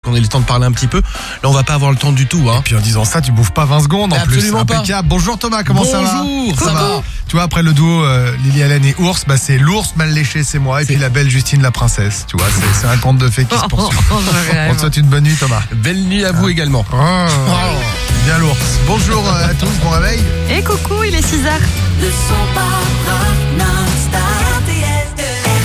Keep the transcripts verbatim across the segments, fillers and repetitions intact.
On a eu le temps de parler un petit peu. Là, on va pas avoir le temps du tout. Hein. Et puis en disant ça, tu bouffes pas vingt secondes en Absolument plus. Impeccable. Pas. Bonjour Thomas, comment Bonjour, ça va? Bonjour, ça ça va. va. Tu vois, après le duo euh, Lily Allen et Ours, bah, c'est l'ours mal léché, c'est moi. Et c'est... puis la belle Justine la princesse. Tu vois, c'est, c'est un conte de fées qui se poursuit. On te souhaite une bonne nuit Thomas. Belle nuit à vous ah. également. Oh, oh. Bien l'ours. Bonjour à tous, bon réveil. Et coucou, il est six heures. Le son par non-stop R T L deux.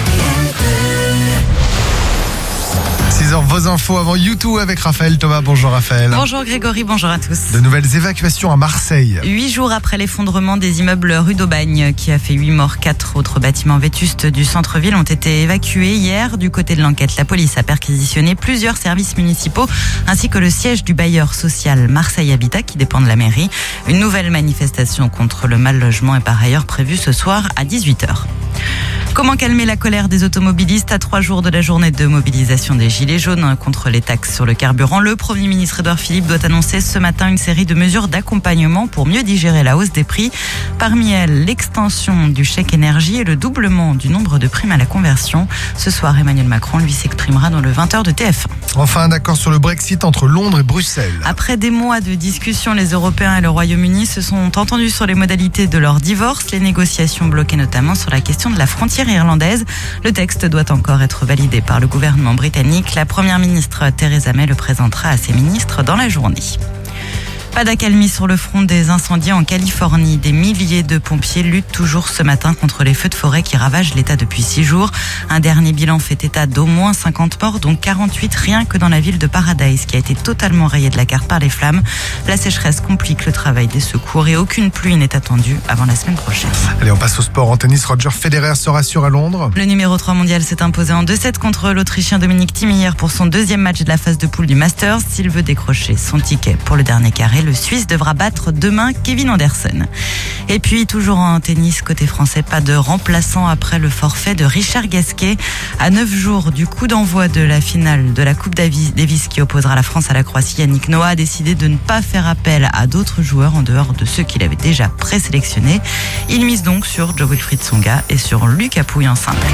six heures, vos infos avant YouTube avec Raphaël. Thomas, bonjour Raphaël. Bonjour Grégory, bonjour à tous. De nouvelles évacuations à Marseille. Huit jours après l'effondrement des immeubles rue d'Aubagne, qui a fait huit morts, quatre autres bâtiments vétustes du centre-ville ont été évacués hier. Du côté de l'enquête, la police a perquisitionné plusieurs services municipaux, ainsi que le siège du bailleur social Marseille Habitat, qui dépend de la mairie. Une nouvelle manifestation contre le mal logement est par ailleurs prévue ce soir à dix-huit heures. Comment calmer la colère des automobilistes à trois jours de la journée de mobilisation des Gilets jaunes contre les taxes sur le carburant? Le Premier ministre Édouard Philippe doit annoncer ce matin une série de mesures d'accompagnement pour mieux digérer la hausse des prix. Parmi elles, l'extension du chèque énergie et le doublement du nombre de primes à la conversion. Ce soir, Emmanuel Macron, lui, s'exprimera dans le vingt heures de T F un. Enfin, un accord sur le Brexit entre Londres et Bruxelles. Après des mois de discussions, les Européens et le Royaume-Uni se sont entendus sur les modalités de leur divorce. Les négociations bloquées notamment sur la question de la frontière irlandaise. Le texte doit encore être validé par le gouvernement britannique. La première ministre Theresa May le présentera à ses ministres dans la journée. Pas d'accalmie sur le front des incendies en Californie. Des milliers de pompiers luttent toujours ce matin contre les feux de forêt qui ravagent l'État depuis six jours. Un dernier bilan fait état d'au moins cinquante morts, dont quarante-huit rien que dans la ville de Paradise, qui a été totalement rayée de la carte par les flammes. La sécheresse complique le travail des secours et aucune pluie n'est attendue avant la semaine prochaine. Allez, on passe au sport. En tennis, Roger Federer se rassure à Londres. Le numéro trois mondial s'est imposé en deux sept contre l'Autrichien Dominic Thiem hier pour son deuxième match de la phase de poule du Masters. S'il veut décrocher son ticket pour le dernier carré, le Suisse devra battre demain Kevin Anderson. Et puis, toujours en tennis, côté français, pas de remplaçant après le forfait de Richard Gasquet. À neuf jours du coup d'envoi de la finale de la Coupe Davis qui opposera la France à la Croatie, Yannick Noah a décidé de ne pas faire appel à d'autres joueurs en dehors de ceux qu'il avait déjà présélectionnés. Il mise donc sur Jo-Wilfried Tsonga et sur Lucas Pouille en simple.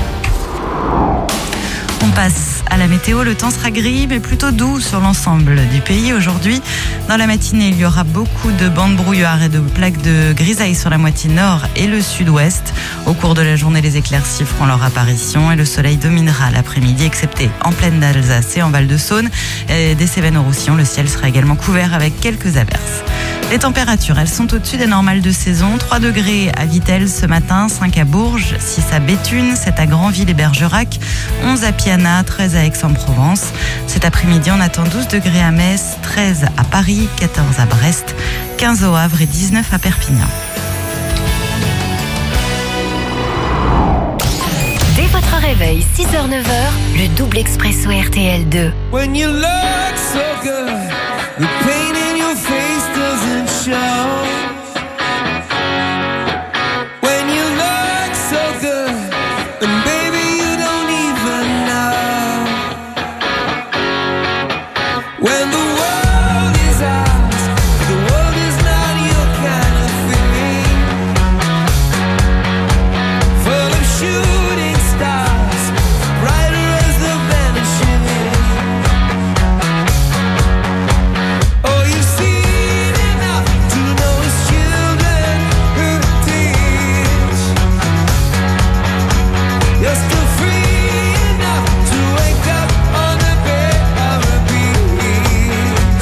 On passe à la météo. Le temps sera gris mais plutôt doux sur l'ensemble du pays aujourd'hui. Dans la matinée, il y aura beaucoup de bandes brouillard et de plaques de grisaille sur la moitié nord et le sud-ouest. Au cours de la journée, les éclaircies feront leur apparition et le soleil dominera l'après-midi, excepté en plaine d'Alsace et en Val-de-Saône. Et des Cévennes-au-Roussillon, le ciel sera également couvert avec quelques averses. Les températures, elles sont au-dessus des normales de saison. trois degrés à Vittel ce matin, cinq à Bourges, six à Béthune, sept à Granville et Bergerac, onze à Piana, treize à Aix-en-Provence. Cet après-midi, on attend douze degrés à Metz, treize à Paris, quatorze à Brest, quinze au Havre et dix-neuf à Perpignan. Dès votre réveil, six heures neuf heures, le double expresso R T L deux. When you look so good, the pain in your face doesn't show. When you look so good, and baby you don't even know. When the world is ours, the world is not your kind of thing. Full of shooting stars, brighter as the vanishing. Oh, you've seen enough to know it's children who teach. You're still free enough to wake up on the bed of a beach.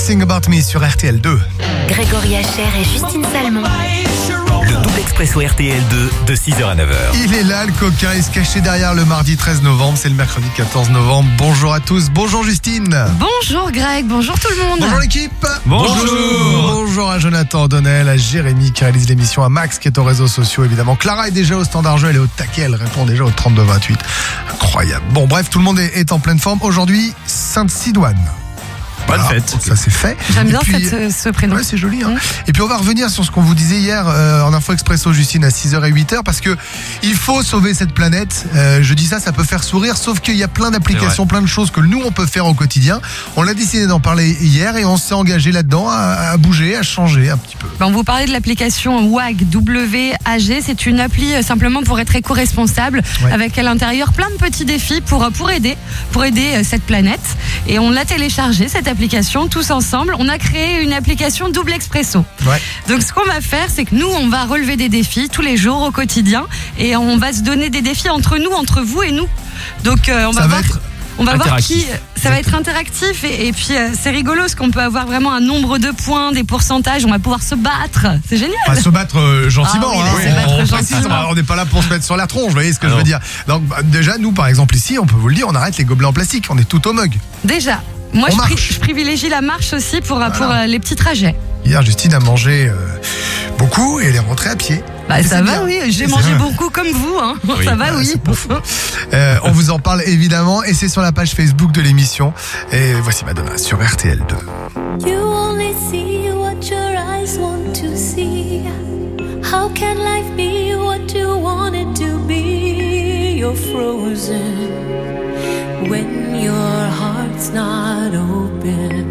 Think About Me sur R T L deux. Grégory Hacher et Justine Salmon. Le double expresso R T L deux de six heures à neuf heures. Il est là, le coquin, il se cachait derrière le mardi treize novembre, c'est le mercredi quatorze novembre. Bonjour à tous, bonjour Justine. Bonjour Greg, bonjour tout le monde. Bonjour l'équipe. Bonjour. Bonjour à Jonathan Donnel, à Jérémy qui réalise l'émission, à Max qui est aux réseaux sociaux évidemment. Clara est déjà au standard jeu, elle est au taquet, elle répond déjà au trente-deux vingt-huit. Incroyable. Bon bref, tout le monde est, est en pleine forme. Aujourd'hui, Sainte-Sidoine. Bonne Voilà, fête. ça c'est fait. J'aime Et bien puis, cette, ce prénom. Ouais, c'est joli. Hein. Mmh. Et puis on va revenir sur ce qu'on vous disait hier euh, en Info Expresso, Justine, à six heures et huit heures, parce que il faut sauver cette planète. Euh, je dis ça, ça peut faire sourire, sauf qu'il y a plein d'applications, plein de choses que nous on peut faire au quotidien. On a décidé d'en parler hier et on s'est engagé là-dedans à, à bouger, à changer un petit peu. Ben, on vous parlait de l'application W A G, W A G. C'est une appli euh, simplement pour être éco-responsable, Ouais. avec à l'intérieur plein de petits défis pour, euh, pour aider, pour aider euh, cette planète. Et on l'a téléchargée, cette application, tous ensemble. On a créé une application Double Expresso. Ouais. Donc ce qu'on va faire, c'est que nous, on va relever des défis tous les jours au quotidien et on va se donner des défis entre nous, entre vous et nous. Donc euh, on Ça va, va voir, être on va voir interactif. qui. Ça va être interactif et, et puis euh, c'est rigolo parce qu'on peut avoir vraiment un nombre de points, des pourcentages. On va pouvoir se battre. C'est génial. On va se battre euh, gentiment. Ah oui, hein. se battre on, on précise, gentiment. on n'est pas là pour se mettre sur la tronche, vous voyez ce que Ah je veux non. dire. Donc bah, déjà, nous par exemple ici, on peut vous le dire, on arrête les gobelets en plastique, on est tout au mug. Déjà. Moi, On je, pri- marche. je privilégie la marche aussi pour, Voilà. pour euh, les petits trajets. Hier, Justine a mangé euh, beaucoup et elle est rentrée à pied. Bah, Et ça c'est va, bien. oui. J'ai Et mangé c'est- beaucoup comme vous. Hein. Oui. Ça va, Ah, oui. c'est pas fou. Euh, on vous en parle évidemment et c'est sur la page Facebook de l'émission. Et voici Madonna sur R T L deux. You only see what your eyes want to see. How can life be what you want it to be? You're frozen when your heart's not open.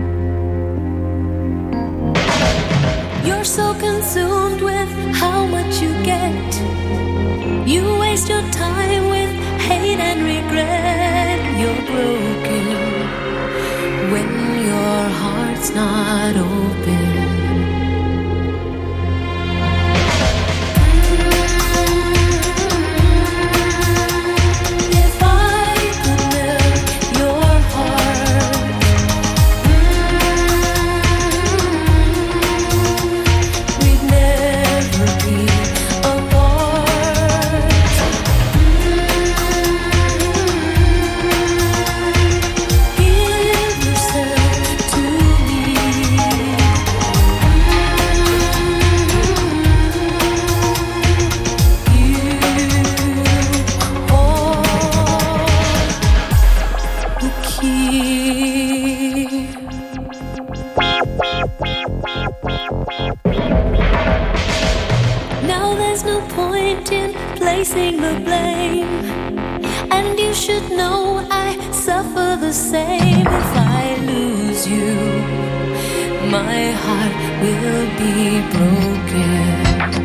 You're so consumed with how much you get. You waste your time with hate and regret. You're broken when your heart's not open. If I could melt your heart, we'd never be apart. Give yourself to me. You are the key. Now there's no point in placing the blame, and you should know I suffer the same. If I lose you, my heart will be broken.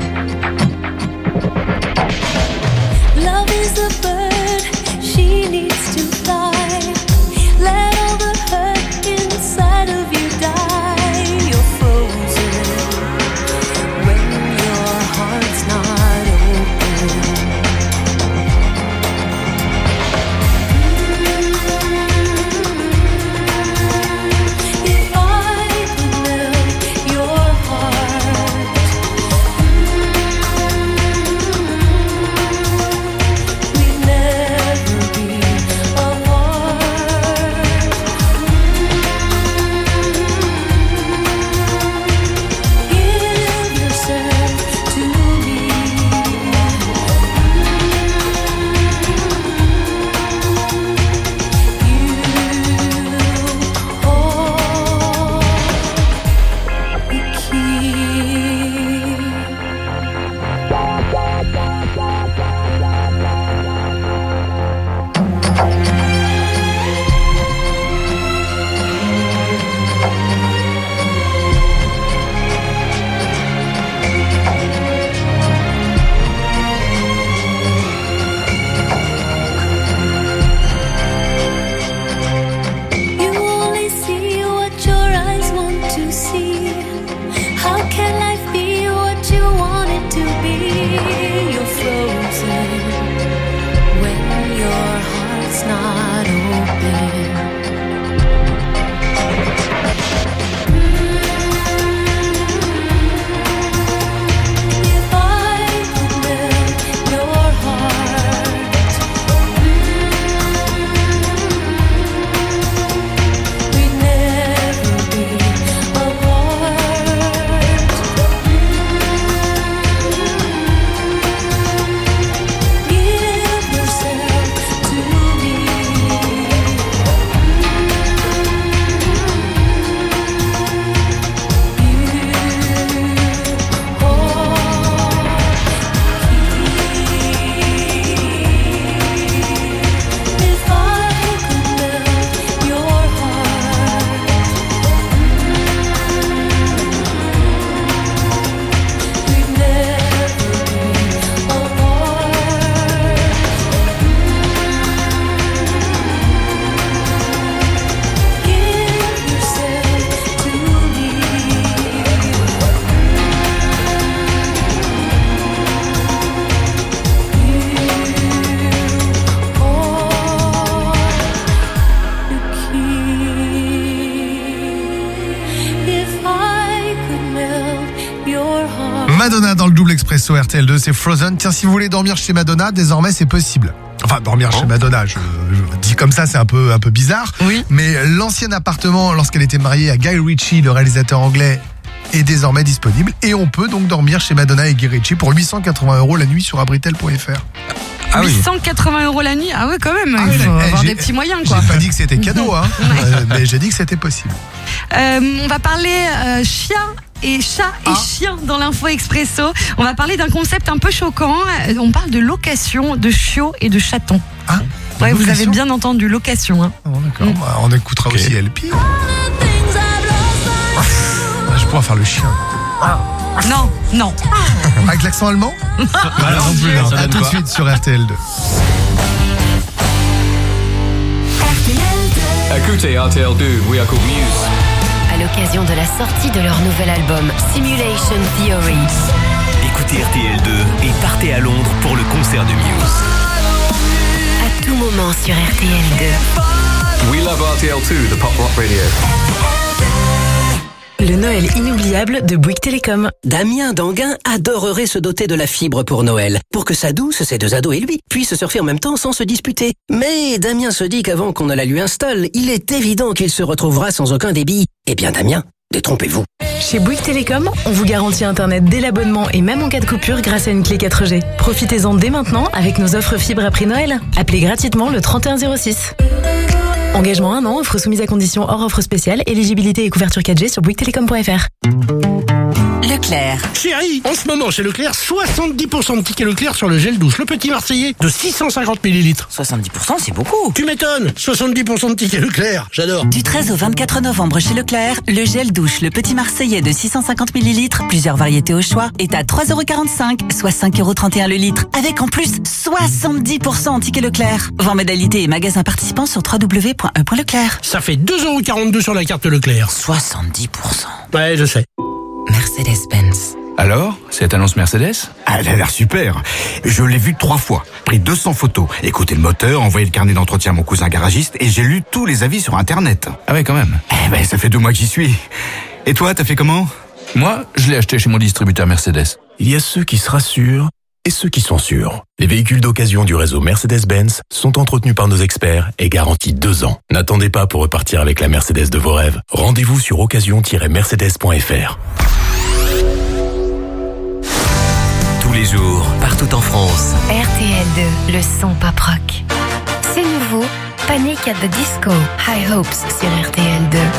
Love is a bird, she needs to fly. Let all the hurt inside of you die. You're frozen when your heart's not open. If I could melt your heart, Expresso R T L deux, c'est Frozen. Tiens, si vous voulez dormir chez Madonna, désormais c'est possible. Enfin, dormir chez Madonna, je, je dis comme ça, c'est un peu, un peu bizarre. Oui. Mais l'ancien appartement, lorsqu'elle était mariée à Guy Ritchie, le réalisateur anglais, est désormais disponible. Et on peut donc dormir chez Madonna et Guy Ritchie pour huit cent quatre-vingts euros la nuit sur abritel point f r. Ah oui. huit cent quatre-vingts euros la nuit. Ah ouais, quand même. Ah il oui, faut eh, avoir j'ai- des petits moyens, quoi. J'ai pas dit que c'était cadeau, hein, euh, mais j'ai dit que c'était possible. Euh, on va parler euh, chien et chat et Ah. chien dans l'info expresso. On va parler d'un concept un peu choquant. Euh, On parle de location de chiots et de chatons. Ah, Ouais, vous avez location bien entendu, location. Hein. Oh, d'accord. Mm. Bah, on écoutera aussi L P. Je pourrais faire le chien. Non, non. Avec l'accent allemand Ah, non plus, hein. Ça À donne tout de quoi suite sur R T L deux. Écoutez R T L deux, we are called Muse. À l'occasion de la sortie de leur nouvel album Simulation Theory. Écoutez R T L deux et partez à Londres pour le concert de Muse. À tout moment sur R T L deux. We love R T L deux, the pop rock radio. Le Noël inoubliable de Bouygues Télécom. Damien Danguin adorerait se doter de la fibre pour Noël, pour que sa douce, ses deux ados et lui puissent surfer en même temps sans se disputer. Mais Damien se dit qu'avant qu'on ne la lui installe, il est évident qu'il se retrouvera sans aucun débit. Eh bien Damien, détrompez-vous. Chez Bouygues Télécom, on vous garantit Internet dès l'abonnement et même en cas de coupure grâce à une clé quatre G. Profitez-en dès maintenant avec nos offres fibres après Noël. Appelez gratuitement le trente et un zéro six. Engagement un an, offre soumise à condition hors offre spéciale, éligibilité et couverture quatre G sur bouygues télécom point f r. Leclerc. Chérie, en ce moment chez Leclerc, soixante-dix pour cent de tickets Leclerc sur le gel douche, le petit Marseillais, de six cent cinquante millilitres. soixante-dix pour cent, c'est beaucoup. Tu m'étonnes, soixante-dix pour cent de tickets Leclerc, j'adore. Du treize au vingt-quatre novembre chez Leclerc, le gel douche, le petit Marseillais de six cent cinquante millilitres, plusieurs variétés au choix, est à trois euros quarante-cinq, soit cinq euros trente et un le litre. Avec en plus soixante-dix pour cent en tickets Leclerc. Voir modalités et magasins participants sur w w w point e point leclerc. Ça fait deux euros quarante-deux sur la carte Leclerc. soixante-dix pour cent. Ouais, je sais. Mercedes-Benz. Alors, cette annonce Mercedes? Ah, elle a l'air super. Je l'ai vue trois fois, pris deux cents photos, écouté le moteur, envoyé le carnet d'entretien à mon cousin garagiste et j'ai lu tous les avis sur Internet. Ah ouais, quand même. Eh ben, ça fait deux mois que j'y suis. Et toi, t'as fait comment? Moi, je l'ai acheté chez mon distributeur Mercedes. Il y a ceux qui se rassurent et ceux qui sont sûrs. Les véhicules d'occasion du réseau Mercedes-Benz sont entretenus par nos experts et garantis deux ans. N'attendez pas pour repartir avec la Mercedes de vos rêves. Rendez-vous sur occasion tiret mercedes point f r. Tous les jours, partout en France. R T L deux, le son pop rock. C'est nouveau, Panic at the Disco, High Hopes sur R T L deux.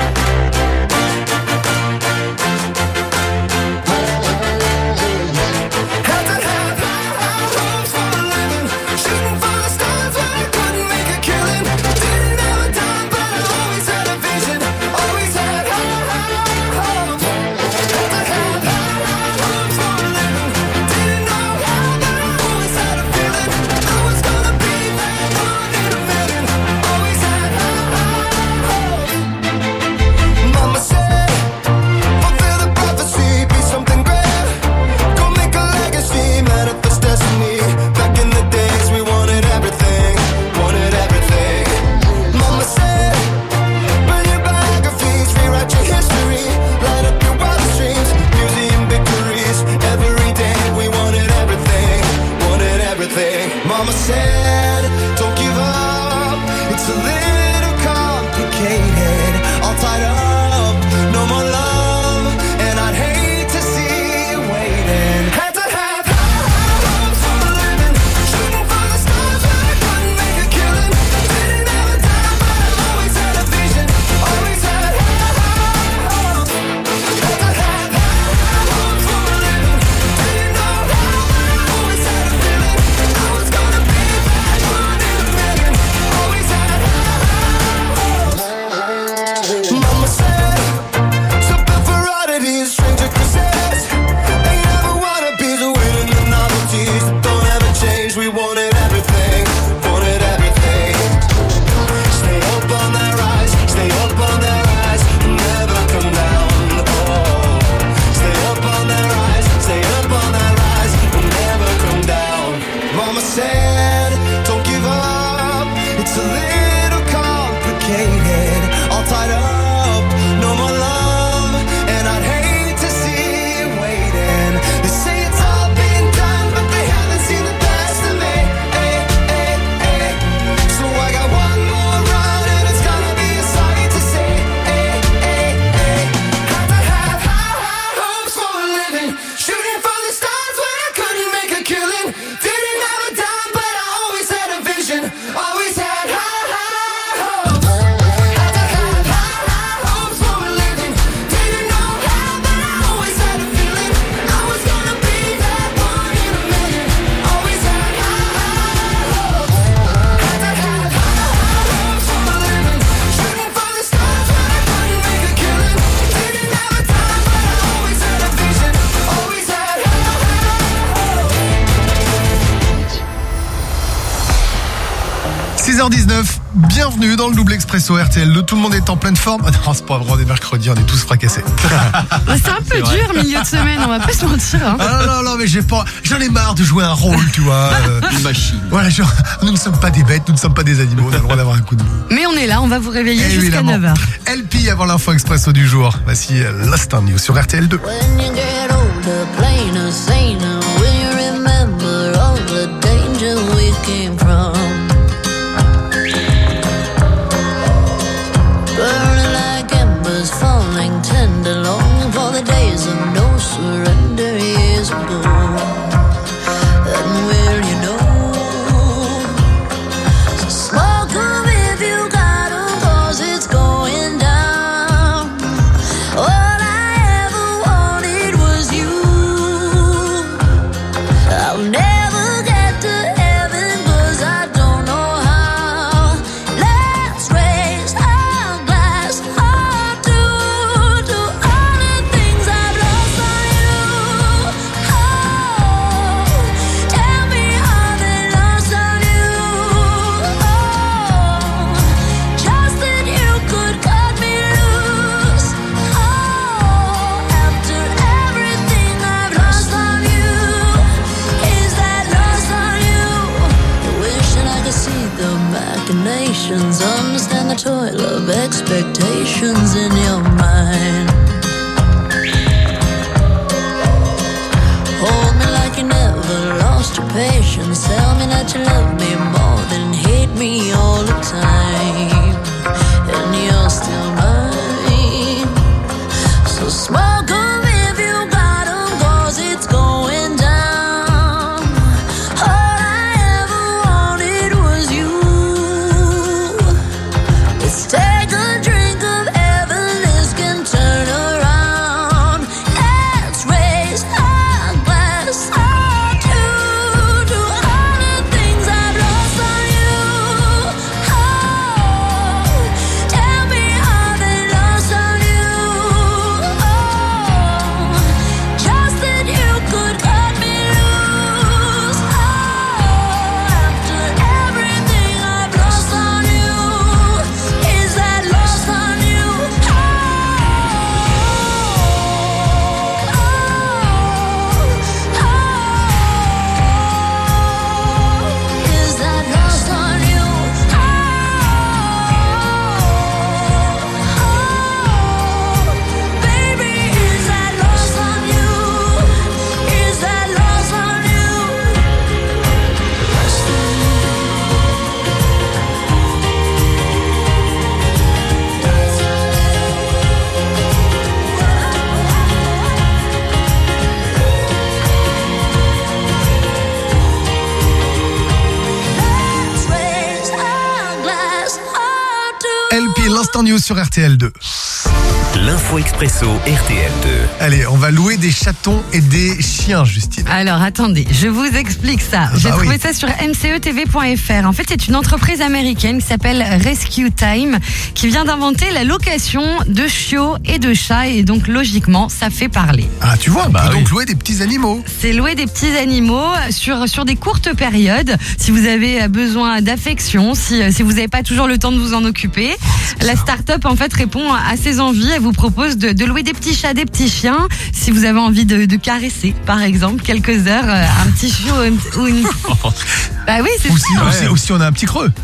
Mama said, don't give up. It's a little complicated. All tied up, no more love. And I'd hate to see you waiting. Had to have high hopes for a living. Shooting for the stars, but I couldn't make a killing. Didn't have a time, but I always had a vision. Always had high hopes. Had to have high hopes for a living. Didn't know how, but I always had a feeling. I was gonna be that one in a million. Always had high hopes. Mama said, something for oddities, stranger kisses. They never wanna be the winning the novelties that don't ever change. We wanted everything, wanted everything. Stay up on that rise, stay up on that rise, never come down. Oh, stay up on that rise, stay up on that rise, never come down. Mama said, don't give up. It's a little complicated, all tied up, no more love, and I'd hate to see you waiting. They say it's all been six heures dix-neuf, bienvenue dans le double expresso R T L deux. Tout le monde est en pleine forme. Non, c'est pas vrai, on est mercredi, on est tous fracassés. C'est un peu dur, milieu de semaine, on va pas se mentir. Hein. Ah non, non, mais j'ai pas, j'en ai marre de jouer un rôle, tu vois. Euh, Une machine. Voilà, genre, nous ne sommes pas des bêtes, nous ne sommes pas des animaux, on a le droit d'avoir un coup de mou. Mais on est là, on va vous réveiller jusqu'à Évidemment. neuf heures. L P avant l'info expresso du jour. Voici Lost on You sur R T L deux. When you get older, plainer, saner, will you remember all the danger we came from? Burning like embers, falling tender, longing for the days of no surrender years ago. And will you know? So smoke 'em if you got 'em, 'cause it's going down. All I ever wanted was you. I'll never get to heaven 'cause I don't know how. Let's raise our glass hard to, to all the things I've lost on you. Oh, tell me how they lost on you. Oh, just that you could cut me loose. Oh, after everything I've lost on you, is that lost on you? Wishing I could see the machinations, understand the toil of expectations in your mind. Hold me like you never lost your patience. Tell me that you love me more than hate me all the time. And you're still mine. So smoke 'em if you got 'em, 'cause it's going down. All I ever wanted was you. Let's take a drink of heaven, this can turn around. Let's raise our glass hard to, to all the things I've lost on you. Oh, tell me how they lost on you. Oh, just that you could cut me loose. Oh, after everything I've lost on you, is that lost on you? Oh, oh, oh, is that lost on you? Oh, baby, is that lost on you? Is that lost on you? Let's raise our glass hard to. L P Lost on You sur R T L deux. L'info expresso R T L deux. Allez, on va louer des chatons et des chiens, Justine. Alors attendez, je vous explique ça. Ah J'ai bah trouvé oui. ça sur m c e t v point f r. En fait, c'est une entreprise américaine qui s'appelle Rescue Time qui vient d'inventer la location de chiots et de chats et donc logiquement, ça fait parler. Ah, tu vois, on Bah peut oui. donc louer des petits animaux. C'est louer des petits animaux sur, sur des courtes périodes. Si vous avez besoin d'affection, si, si vous n'avez pas toujours le temps de vous en occuper, la start-up en fait répond à ces envies. Elle vous propose de, de louer des petits chats, des petits chiens. Si vous avez envie de, de caresser, par exemple, quelques heures, euh, un petit chiot ou une... Bah oui, c'est Ou ça. si, ou si- ou si on a un petit creux.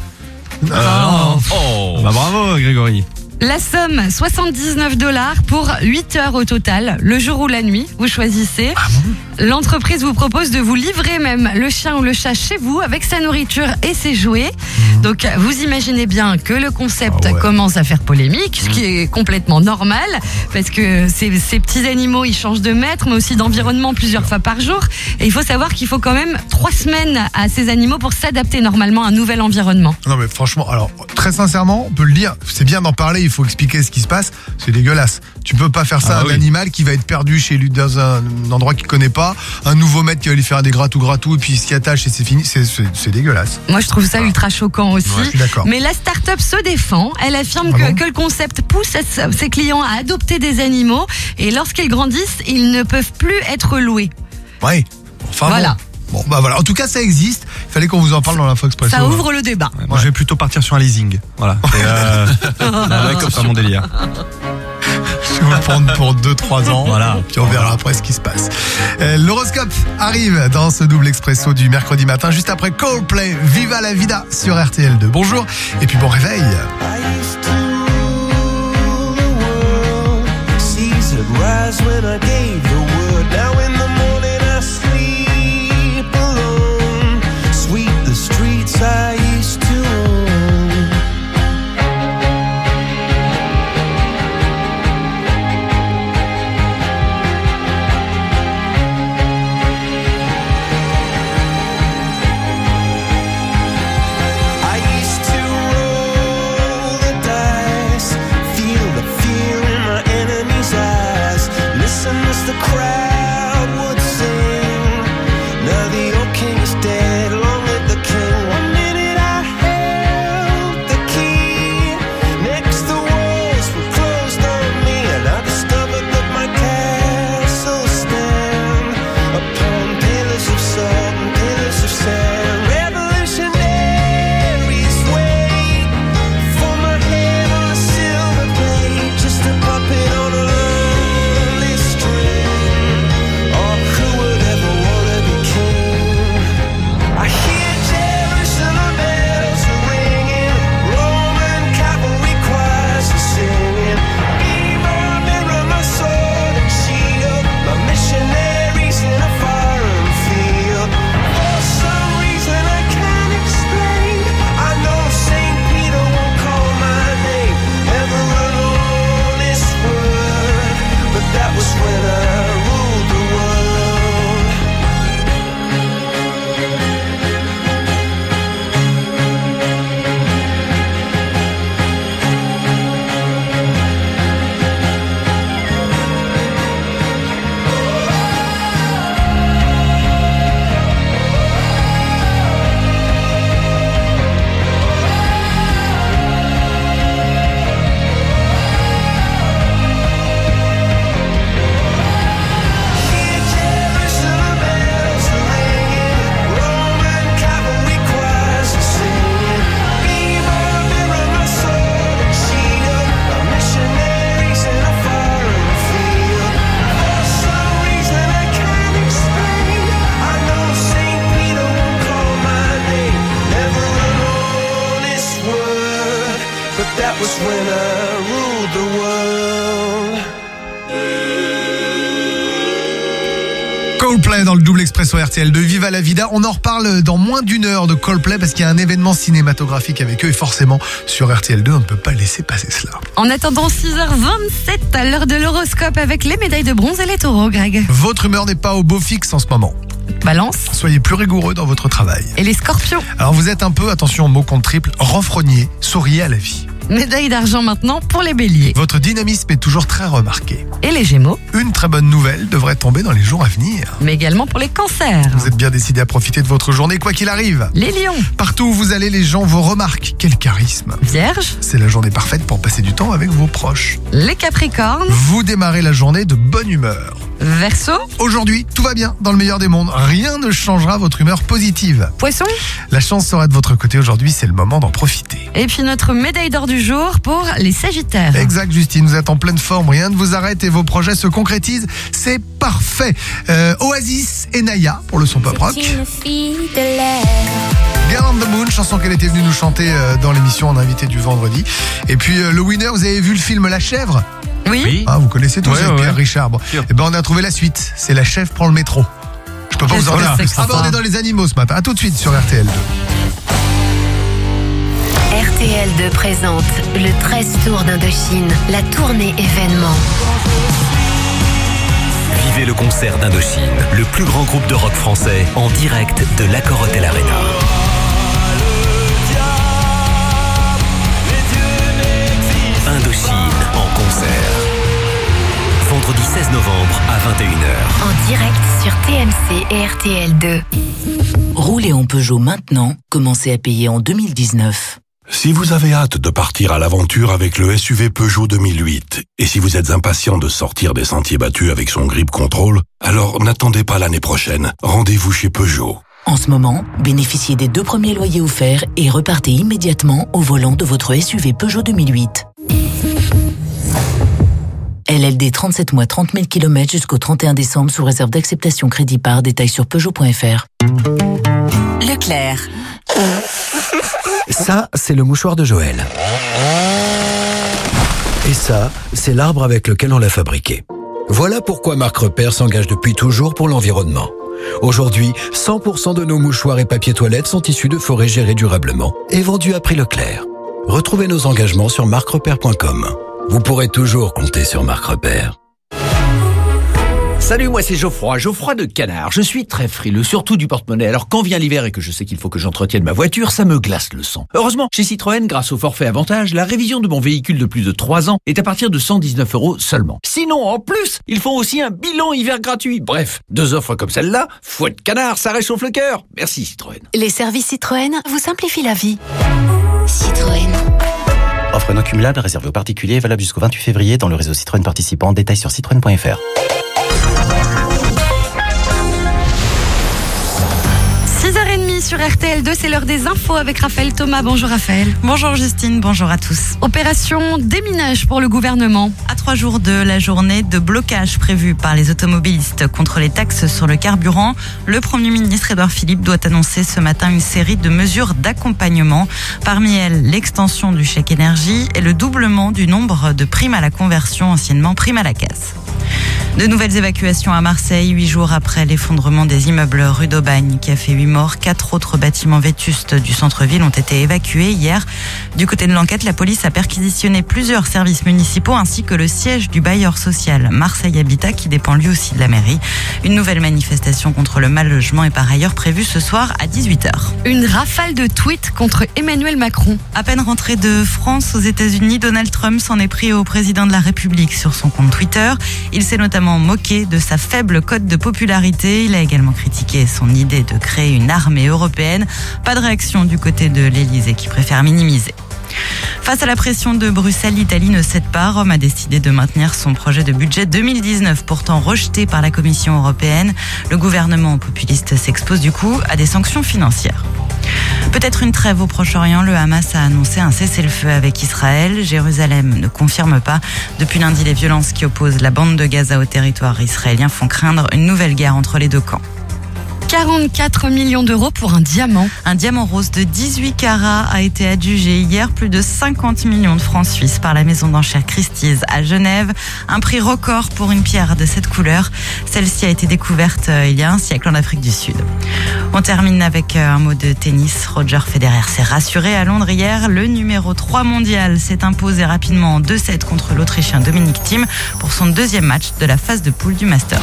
Oh. Oh. Bah bravo, Grégory. La somme, soixante-dix-neuf dollars pour huit heures au total, le jour ou la nuit, vous choisissez. L'entreprise vous propose de vous livrer même le chien ou le chat chez vous avec sa nourriture et ses jouets. Donc vous imaginez bien que le concept Ah ouais. commence à faire polémique, ce qui est complètement normal, parce que ces, ces petits animaux, ils changent de maître, mais aussi d'environnement plusieurs fois par jour. Et il faut savoir qu'il faut quand même trois semaines à ces animaux pour s'adapter normalement à un nouvel environnement. Non mais franchement, alors très sincèrement, on peut le dire, c'est bien d'en parler, il faut expliquer ce qui se passe, c'est dégueulasse. Tu peux pas faire ça Ah à un oui. animal qui va être perdu chez lui dans un endroit qu'il connaît pas, un nouveau maître qui va lui faire des gratou gratou et puis il s'y attache et c'est fini, c'est, c'est, c'est dégueulasse. Moi, je trouve ça ultra choquant aussi. Ouais, je suis d'accord. Mais la start-up se défend. Elle affirme Ah que, bon que le concept pousse ses ses clients à adopter des animaux et lorsqu'ils grandissent, ils ne peuvent plus être loués. Ouais, enfin Voilà. bon. Bon, bah voilà. En tout cas, ça existe. Il fallait qu'on vous en parle dans l'Info Expresso. Ça ouvre le débat. Ouais, moi, je vais plutôt partir sur un leasing. Voilà. Et euh, ouais, comme ça, mon délire. Je vais vous prendre pour deux trois ans. Voilà. Puis on verra après ce qui se passe. Euh, l'horoscope arrive dans ce double expresso du mercredi matin, juste après Coldplay, Viva la Vida sur R T L deux. Bonjour et puis bon réveil. The crowd would sing. Now the old king is dead, long live the king. One minute I held the key, next the walls were closed on me, and I discovered that my castle stand upon pillars of salt and pillars of sand. Revolutionaries wait for my head on a silver plate, just a puppet on a lonely string. I hear Jerusalem bells ringing, Roman cavalry choirs are singing. Be my mirror, my sword and shield, my missionaries in a foreign field. For some reason I can't explain, I know Saint Peter won't call my name, never an honest word, but that was when I ruled the world. That was when I ruled the world. Coldplay dans le double expresso R T L deux, Viva la Vida. On en reparle dans moins d'une heure de Coldplay parce qu'il y a un événement cinématographique avec eux et forcément sur R T L deux on ne peut pas laisser passer cela. En attendant six heures vingt-sept à l'heure de l'horoscope avec les médailles de bronze et les taureaux, Greg. Votre humeur n'est pas au beau fixe en ce moment. Balance. Soyez plus rigoureux dans votre travail. Et les scorpions. Alors vous êtes un peu, attention au mot compte triple, renfrogné, souriez à la vie. Médaille d'argent maintenant pour les béliers. Votre dynamisme est toujours très remarqué. Et les gémeaux. Une très bonne nouvelle devrait tomber dans les jours à venir. Mais également pour les cancers. Vous êtes bien décidé à profiter de votre journée quoi qu'il arrive. Les lions. Partout où vous allez, les gens vous remarquent. Quel charisme. Vierge. C'est la journée parfaite pour passer du temps avec vos proches. Les capricornes. Vous démarrez la journée de bonne humeur. Verseau. Aujourd'hui, tout va bien dans le meilleur des mondes. Rien ne changera votre humeur positive. Poisson. La chance sera de votre côté aujourd'hui, c'est le moment d'en profiter. Et puis notre médaille d'or du jour pour les sagittaires. Exact, Justine, vous êtes en pleine forme, rien ne vous arrête et vos projets se concrétisent. C'est parfait. Euh, Oasis et Naya pour le son pop rock. Girl on the Moon, chanson qu'elle était venue nous chanter euh, dans l'émission en invité du vendredi. Et puis euh, le winner, vous avez vu le film La Chèvre ? Oui. Ah, vous connaissez tous ouais, avec ouais. Pierre Richard. Bon. Et ben on a trouvé la suite. C'est La Chèvre prend le métro. Je peux pas vous en dire plus. Ah, bah, on est dans les animaux ce matin. À tout de suite sur R T L deux. R T L deux présente le treize Tour d'Indochine, la tournée événement. Vivez le concert d'Indochine, le plus grand groupe de rock français, en direct de l'Accor Hotel Arena. Indochine en concert. Vendredi seize novembre à vingt et une heures. En direct sur T M C et R T L deux. Roulez en Peugeot maintenant, commencez à payer en deux mille dix-neuf. Si vous avez hâte de partir à l'aventure avec le S U V Peugeot deux mille huit, et si vous êtes impatient de sortir des sentiers battus avec son grip control, alors n'attendez pas l'année prochaine. Rendez-vous chez Peugeot. En ce moment, bénéficiez des deux premiers loyers offerts et repartez immédiatement au volant de votre S U V Peugeot deux mille huit. L L D trente-sept mois, trente mille kilomètres jusqu'au trente et un décembre sous réserve d'acceptation crédit par détail sur Peugeot point F R. Leclerc. Ça, c'est le mouchoir de Joël. Et ça, c'est l'arbre avec lequel on l'a fabriqué. Voilà pourquoi Marc Repère s'engage depuis toujours pour l'environnement. Aujourd'hui, cent pour cent de nos mouchoirs et papiers toilettes sont issus de forêts gérées durablement et vendus à prix Leclerc. Retrouvez nos engagements sur marc repère point com. Vous pourrez toujours compter sur Marc Repère. Salut, moi c'est Geoffroy, Geoffroy de Canard. Je suis très frileux, surtout du porte-monnaie. Alors quand vient l'hiver et que je sais qu'il faut que j'entretienne ma voiture, ça me glace le sang. Heureusement, chez Citroën, grâce au forfait avantage, la révision de mon véhicule de plus de trois ans est à partir de cent dix-neuf euros seulement. Sinon, en plus, ils font aussi un bilan hiver gratuit. Bref, deux offres comme celle-là, fouette Canard, ça réchauffe le cœur. Merci Citroën. Les services Citroën vous simplifient la vie. Citroën. Offre non cumulable réservée aux particuliers, valable jusqu'au vingt-huit février dans le réseau Citroën participant. Détails sur citroën point F R. six heures trente sur R T L deux, c'est l'heure des infos avec Raphaël Thomas. Bonjour Raphaël. Bonjour Justine, bonjour à tous. Opération déminage pour le gouvernement. À trois jours de la journée de blocage prévue par les automobilistes contre les taxes sur le carburant, le Premier ministre Édouard Philippe doit annoncer ce matin une série de mesures d'accompagnement. Parmi elles, l'extension du chèque énergie et le doublement du nombre de primes à la conversion, anciennement primes à la casse. De nouvelles évacuations à Marseille, huit jours après l'effondrement des immeubles rue d'Aubagne qui a fait huit morts. Quatre autres bâtiments vétustes du centre-ville ont été évacués hier. Du côté de l'enquête, la police a perquisitionné plusieurs services municipaux ainsi que le siège du bailleur social Marseille Habitat qui dépend lui aussi de la mairie. Une nouvelle manifestation contre le mal-logement est par ailleurs prévue ce soir à dix-huit heures. Une rafale de tweets contre Emmanuel Macron. À peine rentré de France aux États-Unis, Donald Trump s'en est pris au président de la République sur son compte Twitter. Il s'est notamment moqué de sa faible cote de popularité. Il a également critiqué son idée de créer une armée européenne. Pas de réaction du côté de l'Elysée qui préfère minimiser. Face à la pression de Bruxelles, l'Italie ne cède pas. Rome a décidé de maintenir son projet de budget deux mille dix-neuf, pourtant rejeté par la Commission européenne. Le gouvernement populiste s'expose du coup à des sanctions financières. Peut-être une trêve au Proche-Orient. Le Hamas a annoncé un cessez-le-feu avec Israël. Jérusalem ne confirme pas. Depuis lundi, les violences qui opposent la bande de Gaza au territoire israélien font craindre une nouvelle guerre entre les deux camps. quarante-quatre millions d'euros pour un diamant. Un diamant rose de dix-huit carats a été adjugé hier plus de cinquante millions de francs suisses par la maison d'enchères Christie's à Genève. Un prix record pour une pierre de cette couleur. Celle-ci a été découverte il y a un siècle en Afrique du Sud. On termine avec un mot de tennis. Roger Federer s'est rassuré à Londres hier. Le numéro trois mondial s'est imposé rapidement en deux sept contre l'Autrichien Dominic Thiem pour son deuxième match de la phase de poule du Masters.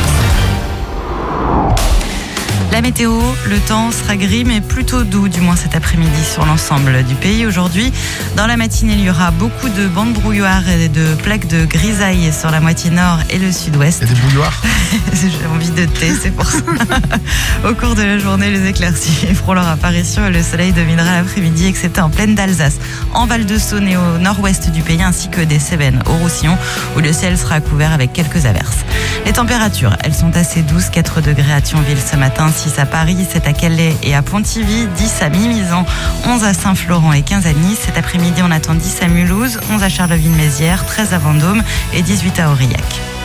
La météo, le temps sera gris mais plutôt doux, du moins cet après-midi sur l'ensemble du pays. Aujourd'hui, dans la matinée, il y aura beaucoup de bandes brouillards et de plaques de grisaille sur la moitié nord et le sud-ouest. Il y a des brouillards. J'ai envie de thé, c'est pour ça. Au cours de la journée, les éclaircies feront leur apparition et le soleil dominera l'après-midi, excepté en plaine d'Alsace, en Val-de-Saône et au nord-ouest du pays, ainsi que des Cévennes au Roussillon, où le ciel sera couvert avec quelques averses. Les températures, elles sont assez douces, quatre degrés à Thionville ce matin, six à Paris, sept à Calais et à Pontivy, dix à Mimizan, onze à Saint-Florent et quinze à Nice. Cet après-midi, on attend dix à Mulhouse, onze à Charleville-Mézières, treize à Vendôme et dix-huit à Aurillac.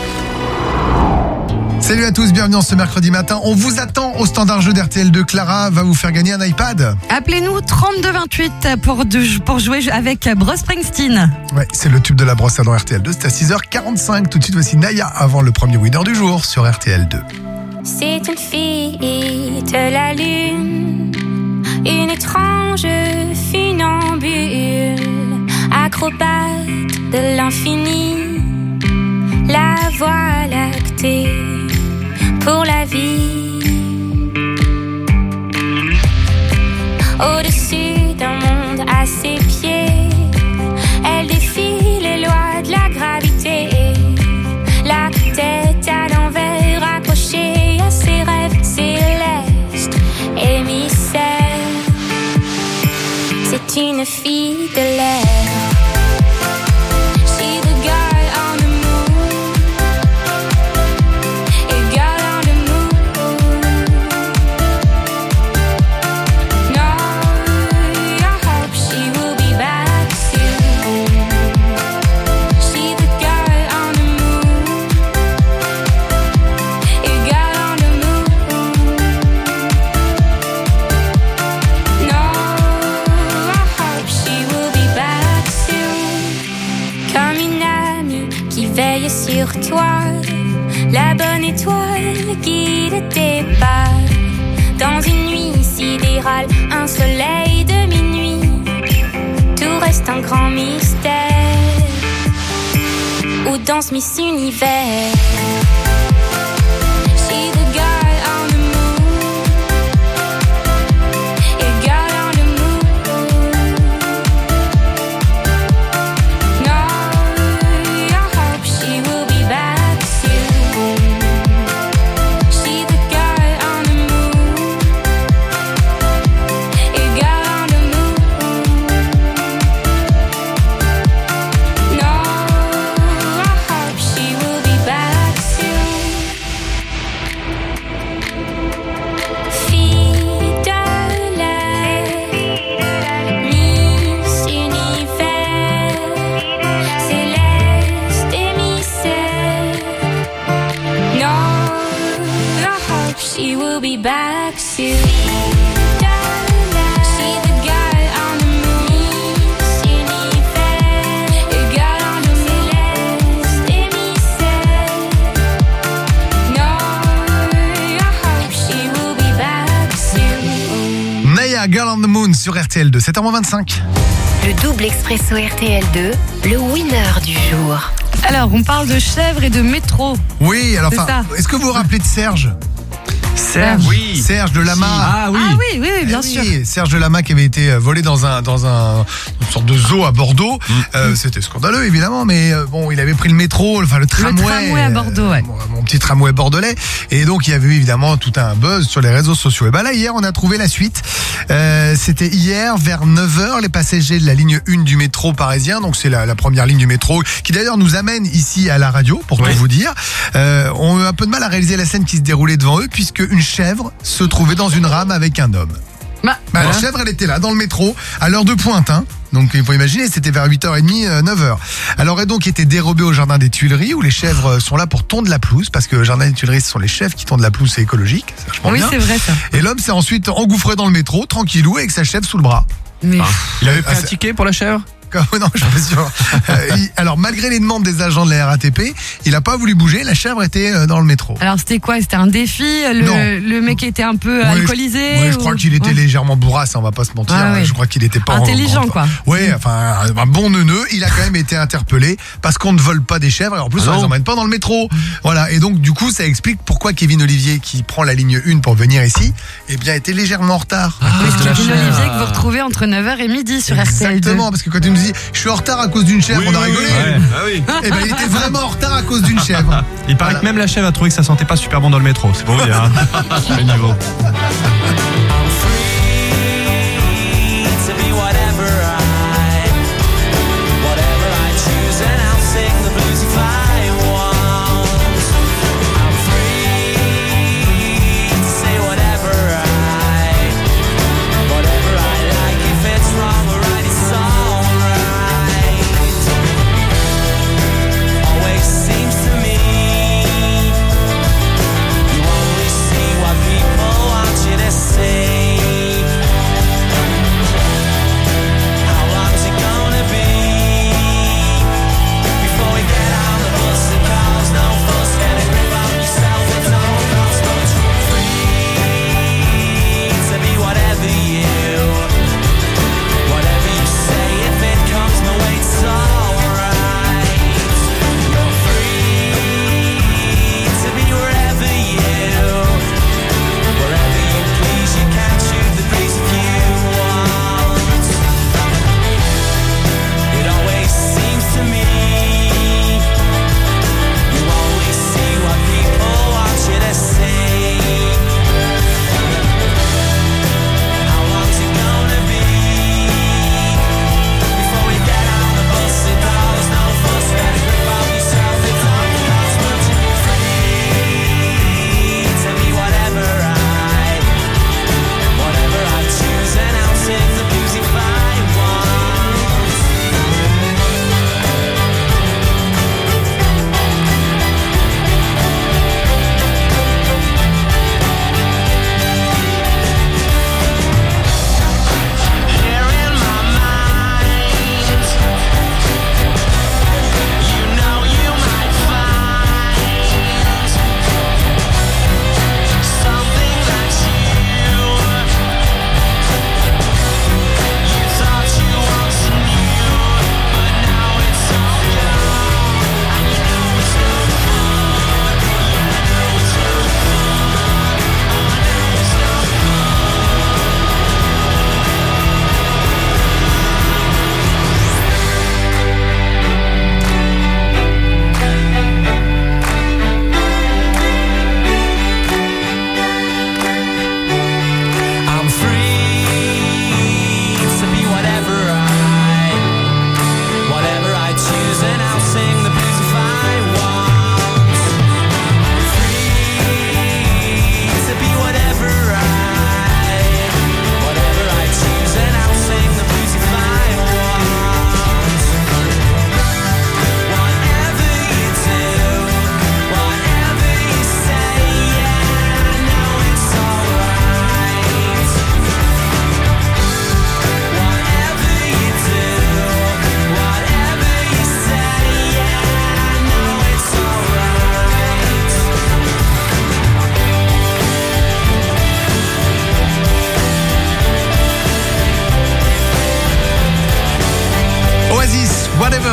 Salut à tous, bienvenue en ce mercredi matin. On vous attend au standard jeu d'R T L deux. Clara va vous faire gagner un iPad. Appelez-nous trente-deux vingt-huit pour, de, pour jouer avec Bruce Springsteen. Ouais, c'est le tube de la brosse à dents R T L deux. C'est à six heures quarante-cinq. Tout de suite, voici Naya avant le premier winner du jour sur R T L deux. C'est une fille de la lune, une étrange funambule, acrobate de l'infini, la voie lactée pour la vie. Au-dessus d'un monde à ses pieds, elle défie les lois de la gravité, la tête à l'envers accrochée à ses rêves célestes, émissaires. C'est C'est une fille de l'air. She's the girl on the moon. A girl on the moon. No, I hope she will be back soon. She's the girl on the moon. A girl on the moon. No, I hope she will be back soon. Comme une amie qui veille sur toi, la bonne étoile guide tes pas. Dans une nuit sidérale, un soleil de minuit, tout reste un grand mystère. Où danse Miss Univers? She's the girl on the moon. A girl on the moon. No, I hope she will be back soon. She's the girl on the moon. A girl on the moon. No, I hope she will be back soon. Fille de l'air, Miss Univers, céleste émissaire. No, I hope she will be back soon. She's the girl on the moon. Miss Univers, a girl on the céleste émissaire. No, I hope she will be back soon. Naya, Girl on the Moon sur R T L deux, sept heures vingt-cinq. Le double expresso R T L deux, le winner du jour. Alors, on parle de chèvre et de métro. Oui, alors, C'est enfin, ça. est-ce que vous vous rappelez de Serge? Serge, oui. Serge de Lama. Ah oui. Ah oui, oui, oui, bien Eh sûr. oui, Serge de Lama qui avait été volé dans un dans un une sorte de zoo à Bordeaux. Mm. Euh, C'était scandaleux évidemment, mais euh, bon, il avait pris le métro, enfin le tramway, tramway à Bordeaux, ouais. euh, mon, mon petit tramway bordelais, et donc il y avait eu évidemment tout un buzz sur les réseaux sociaux. Et ben là hier, on a trouvé la suite. Euh, C'était hier vers neuf heures, les passagers de la ligne un du métro parisien, donc c'est la, la première ligne du métro, qui d'ailleurs nous amène ici à la radio, pour Oui. tout vous dire, euh, ont eu un peu de mal à réaliser la scène qui se déroulait devant eux, puisque une chèvre se trouvait dans une rame avec un homme. Bah, Bah, la chèvre, elle était là, dans le métro, à l'heure de pointe, hein. Donc, il faut imaginer, c'était vers huit heures trente, neuf heures. Elle aurait donc été dérobée au jardin des Tuileries, où les chèvres sont là pour tondre la pelouse, parce que le jardin des Tuileries, ce sont les chèvres qui tondent la pelouse, c'est écologique. C'est vachement oui, bien. c'est vrai ça. Et l'homme s'est ensuite engouffré dans le métro, tranquillou, avec sa chèvre sous le bras. Mais Il avait Pris un ticket pour la chèvre? non, je suis pas sûr. Euh, il- alors, malgré les demandes des agents de la R A T P, il a pas voulu bouger, la chèvre était euh, dans le métro. alors c'était quoi? C'était un défi? Non. Le, le mec était un peu Ouais, alcoolisé? je, ouais, je crois ou- qu'il était Ouais. légèrement bourrasse, on va pas se mentir. Ah ouais. Je crois qu'il était pas Intelligent, en- quoi. Ouais, enfin un, un bon neuneu. Il a quand même été interpellé parce qu'on ne vole pas des chèvres et en plus Ah on non. les emmène pas dans le métro. Voilà. Et donc du coup ça explique pourquoi Kevin Olivier, qui prend la ligne un pour venir ici, eh bien était légèrement en retard. Oui, de la Kevin chèvre. Olivier que vous retrouvez entre neuf heures et midi sur R T L deux. Exactement, parce que quand il nous dit je suis en retard à cause d'une chèvre, on a rigolé. Ouais. Ah oui. Eh ben il était vraiment en retard à cause d'une chèvre. Il paraît que même la chèvre a trouvé que ça sentait pas super bon dans le métro. C'est pour vous dire. Hein. Le niveau. To be whatever I, whatever I choose, and I'll sing the blues if I want. I'm free to say whatever I, whatever I like. If it's wrong or right, it's alright. Always seems to me you only see what people want you to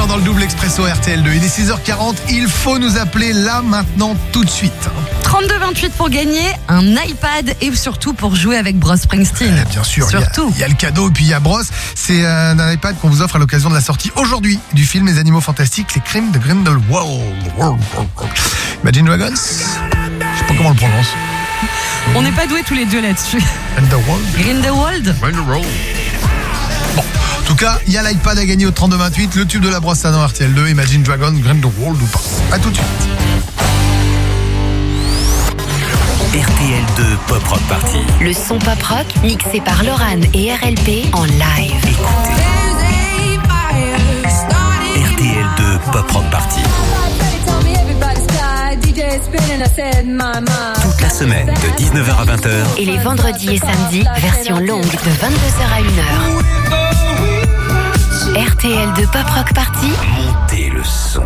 dans le double expresso R T L deux. Il est six heures quarante, il faut nous appeler là, maintenant, tout de suite. trente-deux vingt-huit pour gagner un iPad et surtout pour jouer avec Bruce Springsteen. Eh bien sûr, surtout. Il y, y a le cadeau et puis il y a Bros. C'est euh, un iPad qu'on vous offre à l'occasion de la sortie aujourd'hui du film Les Animaux Fantastiques, Les Crimes de Grindelwald. Imagine Dragons. Je sais pas comment on le prononce. On n'est pas doués tous les deux là-dessus. Grindelwald. Grindelwald. Grindelwald. Bon, en tout cas, il y a l'iPad à gagner au trente-deux vingt-huit, le tube de la brosse à dents R T L deux, Imagine Dragon, Grindelwald ou pas. A tout de suite. R T L deux Pop Rock Party. Le son pop rock mixé par Loran et R L P en live. Écoutez. R T L deux Pop Rock Party. Toute la semaine de dix-neuf heures à vingt heures. Et les vendredis et samedis, version longue de vingt-deux heures à une heure. R T L deux Pop Rock Party. Montez le son.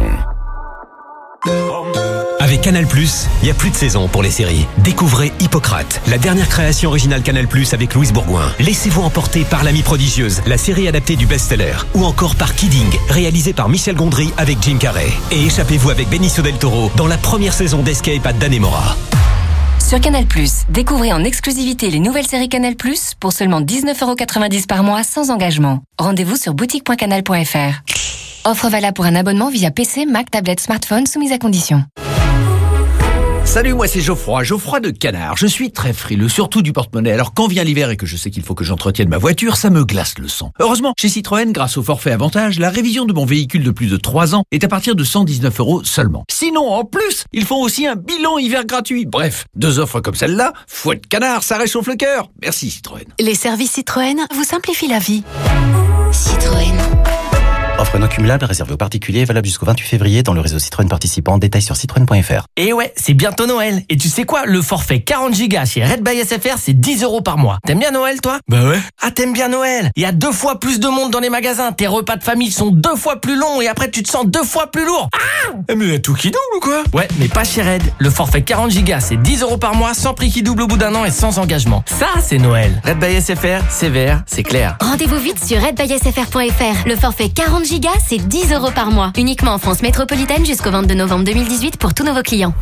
Avec Canal+, il n'y a plus de saison pour les séries. Découvrez Hippocrate, la dernière création originale Canal+, avec Louise Bourgoin. Laissez-vous emporter par L'Amie prodigieuse, la série adaptée du best-seller. Ou encore par Kidding, réalisé par Michel Gondry avec Jim Carrey. Et échappez-vous avec Benicio del Toro dans la première saison d'Escape à Dannemora. Sur Canal+, découvrez en exclusivité les nouvelles séries Canal+, pour seulement dix-neuf euros quatre-vingt-dix par mois sans engagement. Rendez-vous sur boutique point canal point f r. Offre valable pour un abonnement via P C, Mac, tablette, smartphone, soumise à condition. Salut, moi c'est Geoffroy, Geoffroy de Canard. Je suis très frileux, surtout du porte-monnaie. Alors quand vient l'hiver et que je sais qu'il faut que j'entretienne ma voiture, ça me glace le sang. Heureusement, chez Citroën, grâce au forfait avantage, la révision de mon véhicule de plus de trois ans est à partir de cent dix-neuf euros seulement. Sinon, en plus, ils font aussi un bilan hiver gratuit. Bref, deux offres comme celle-là, fouette Canard, ça réchauffe le cœur. Merci Citroën. Les services Citroën vous simplifient la vie. Citroën. Offre non cumulable réservée aux particuliers, valable jusqu'au vingt-huit février dans le réseau Citroën participant. Détails sur citroën point f r. Et ouais, c'est bientôt Noël. Et tu sais quoi? Le forfait quarante gigas chez Red by S F R, c'est dix euros par mois. T'aimes bien Noël, toi? Bah ouais. Ah, t'aimes bien Noël? Il y a deux fois plus de monde dans les magasins. Tes repas de famille sont deux fois plus longs et après tu te sens deux fois plus lourd. Ah! Mais il y a tout qui double ou quoi? Ouais, mais pas chez Red. Le forfait quarante gigas, c'est dix euros par mois, sans prix qui double au bout d'un an et sans engagement. Ça, c'est Noël. Red by S F R, c'est vert, c'est clair. Rendez-vous vite sur red by s f r point f r. Le forfait quarante gigas, c'est dix euros par mois. Uniquement en France métropolitaine jusqu'au vingt-deux novembre deux mille dix-huit pour tous nouveaux clients.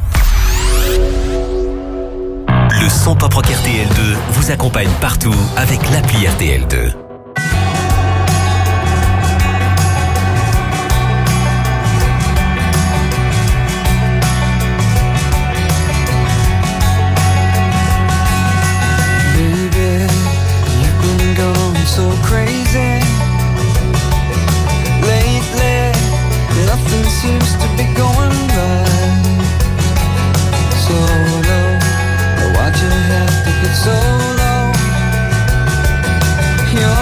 Le son Pop Rock R T L deux vous accompagne partout avec l'appli R T L deux. So crazy lately, nothing seems to be going right. So low, why'd you have to get so low? You're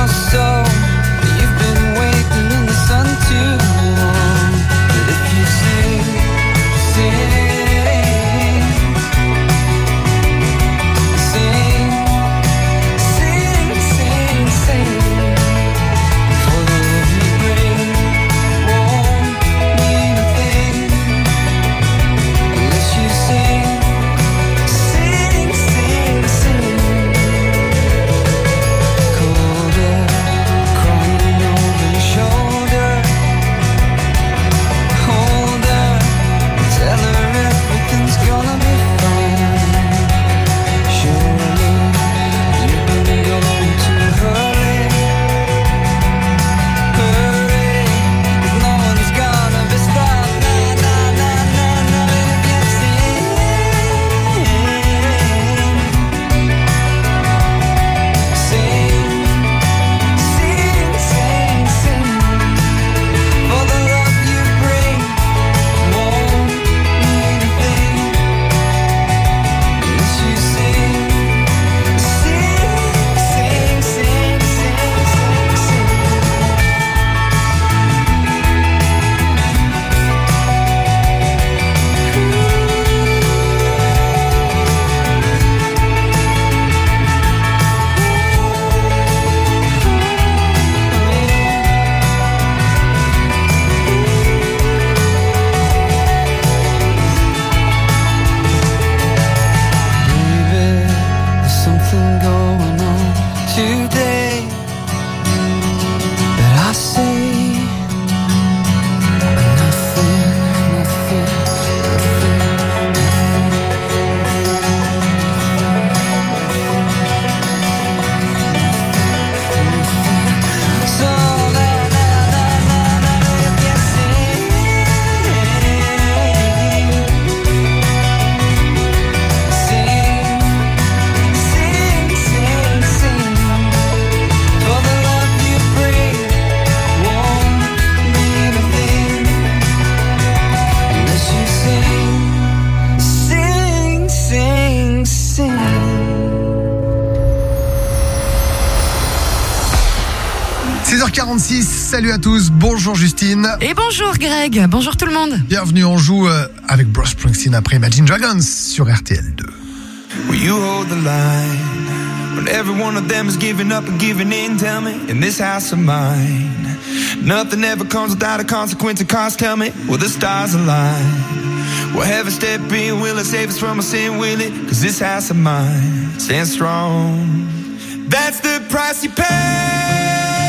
seize heures quarante-six, salut à tous, bonjour Justine. Et bonjour Greg, bonjour tout le monde. Bienvenue, on joue euh, avec Bruce Springsteen après Imagine Dragons sur R T L deux. Will you hold the line when every one of them is giving up and giving in? Tell me, in this house of mine, nothing ever comes without a consequence and cost. Tell me, will the stars align? Will heaven step in? Will it save us from our sin? Will it? Cause this house of mine stands strong. That's the price you pay.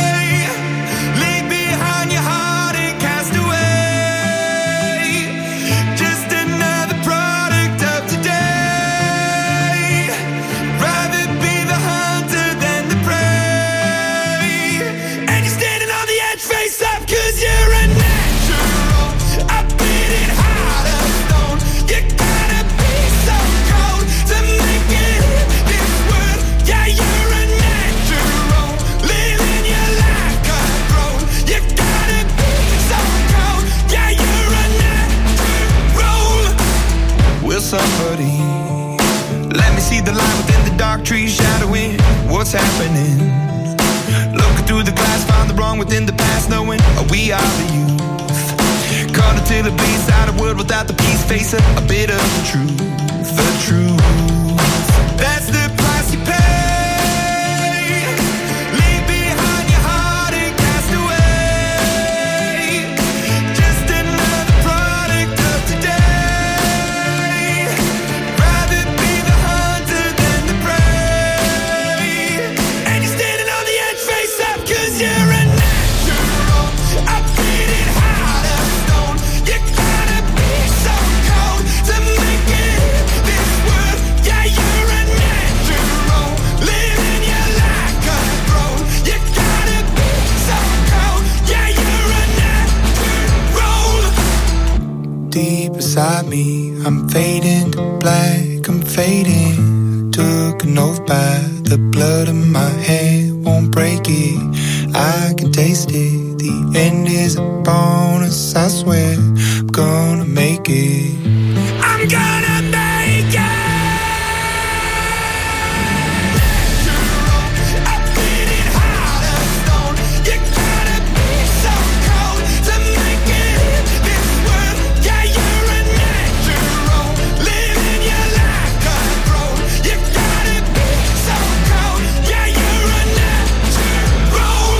Leave behind your heart and cast away. Just another product of today. Rather be the hunter than the prey. And you're standing on the edge, face up, cause you're a natural. I beat it hard as stone. You gotta be so cold to make it in this world. Yeah, you're a natural. Living your life cutthroat. You gotta be so cold. Yeah, you're a natural. Will somebody let me see the light within the dark trees shadowing what's happening? Looking through the glass, find the wrong within the past, knowing we are the youth. Caught until it bleeds out of world without the peace, face a, a bit of the truth, the truth. That's the price you pay. Leave behind your heart and cast away. Just another product of today. Rather be the hunter than the prey. And you're standing on the edge, face up, cause you're a natural. I beat it hard as stone. You gotta be so cold to make it in this world. Yeah, you're a natural. Living your life cutthroat. You gotta be so cold. Yeah, you're a natural. Deep inside me, I'm fading to black. I'm fading. Took an oath by the blood in my head. Won't break it. I can taste it. The end is a bonus. I swear I'm gonna make it. I'm gonna make it. I beat it hard as stone. You gotta be so cold to make it in this world. Yeah, you're a natural. Living your life cutthroat. You gotta be so cold. Yeah, you're a natural.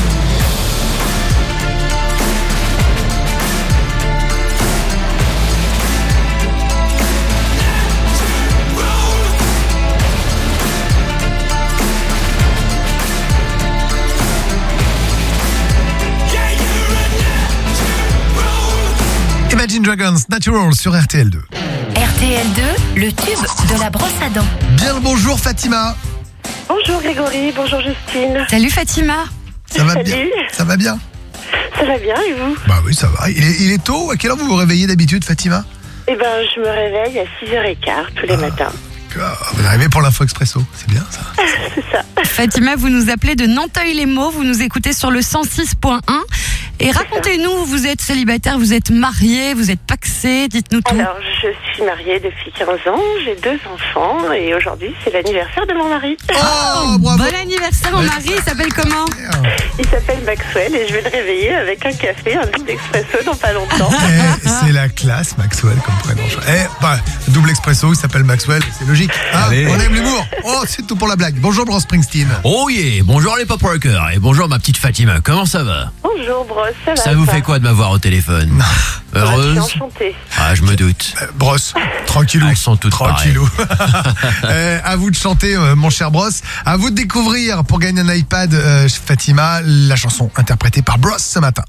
Imagine Dragons, Natural sur R T L deux. R T L deux, le tube de la brosse à dents. Bien le bonjour Fatima. Bonjour Grégory, bonjour Justine. Salut Fatima. Ça va bien. Salut. Ça va bien. Ça va bien et vous? Bah oui, ça va. Il est, il est tôt. À quelle heure vous vous réveillez d'habitude, Fatima? Eh ben, je me réveille à six heures quinze tous les matins. Ah, vous arrivez pour l'info expresso, c'est bien ça. C'est ça. Fatima, vous nous appelez de Nanteuil-les-Maux, vous nous écoutez sur le cent six point un. Et racontez-nous, vous êtes célibataire, vous êtes marié, vous êtes pacsé, dites-nous tout. Alors, je suis mariée depuis quinze ans, j'ai deux enfants et aujourd'hui, c'est l'anniversaire de mon mari. Oh, bravo. Bon anniversaire, mon mari, il s'appelle comment? Il s'appelle Maxwell et je vais le réveiller avec un café, un double expresso dans pas longtemps. Eh, c'est la classe, Maxwell, comme prénom. Eh, bah, double expresso, il s'appelle Maxwell, c'est logique. Ah, Allez. on aime l'humour. Oh, c'est tout pour la blague. Bonjour, Bruce Springsteen. Oh yeah, bonjour les pop rockers et bonjour ma petite Fatima, comment ça va? Bonjour Brosse, ça va? Ça vous fait quoi de m'avoir au téléphone? Heureuse? Je suis enchantée. Ah, je me doute. Euh, Brosse, tranquillou. Elles sont toutes Tranquillou. euh, à vous de chanter, euh, mon cher Brosse. À vous de découvrir, pour gagner un iPad, euh, Fatima, la chanson interprétée par Brosse ce matin.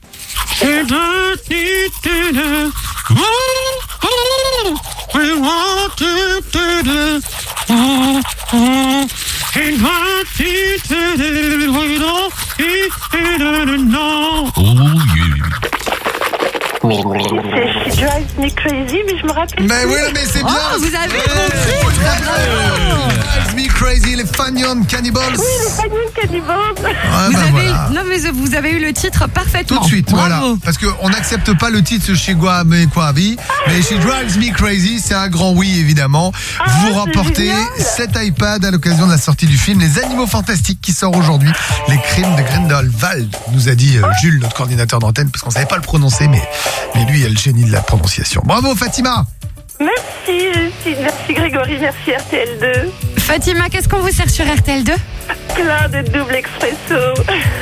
C'est She Drives Me Crazy, mais je me rappelle. Mais oui, mais c'est bien. Oh, vous avez Ouais. compris. Drives Me Crazy, les Fanion Cannibals. Oui, les Fanion Cannibals. Ah, vous bah avez voilà. eu, non mais vous avez eu le titre parfaitement. Tout de suite, Bravo. voilà. Parce qu'on n'accepte pas le titre chez Guame Kwabi, mais chez Drives Me Crazy, c'est un grand oui, évidemment. Vous remportez cet iPad à l'occasion de la sortie du film Les Animaux Fantastiques qui sort aujourd'hui. Les Crimes de Grindelwald, nous a dit euh, Jules, notre coordinateur d'antenne, parce qu'on ne savait pas le prononcer, mais, mais lui, il a le génie de la prononciation. Bravo, Fatima! Merci, Justine. Merci, Grégory. Merci, R T L deux. Fatima, qu'est-ce qu'on vous sert sur R T L deux? Plein de double expresso.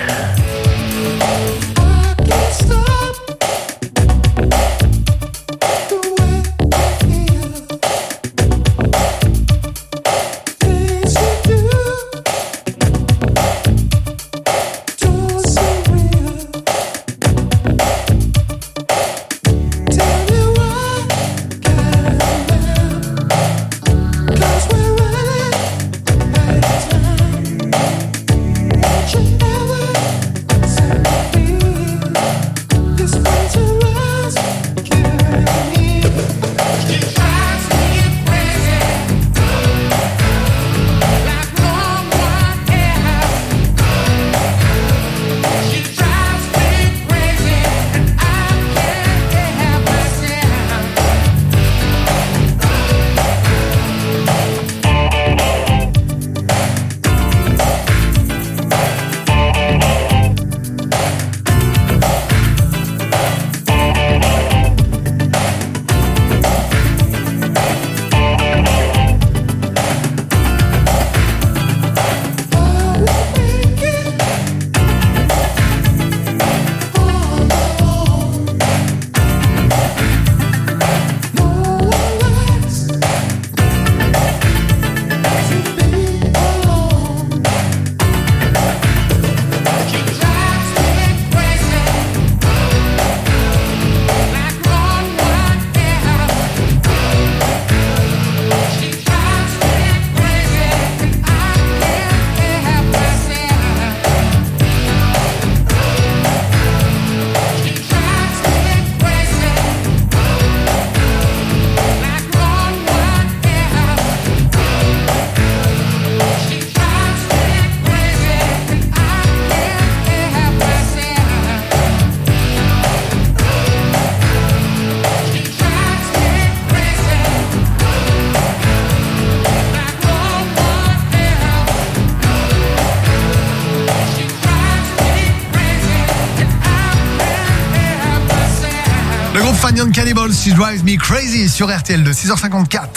Fanion Cannibals, She Drives Me Crazy sur R T L deux, six heures cinquante-quatre.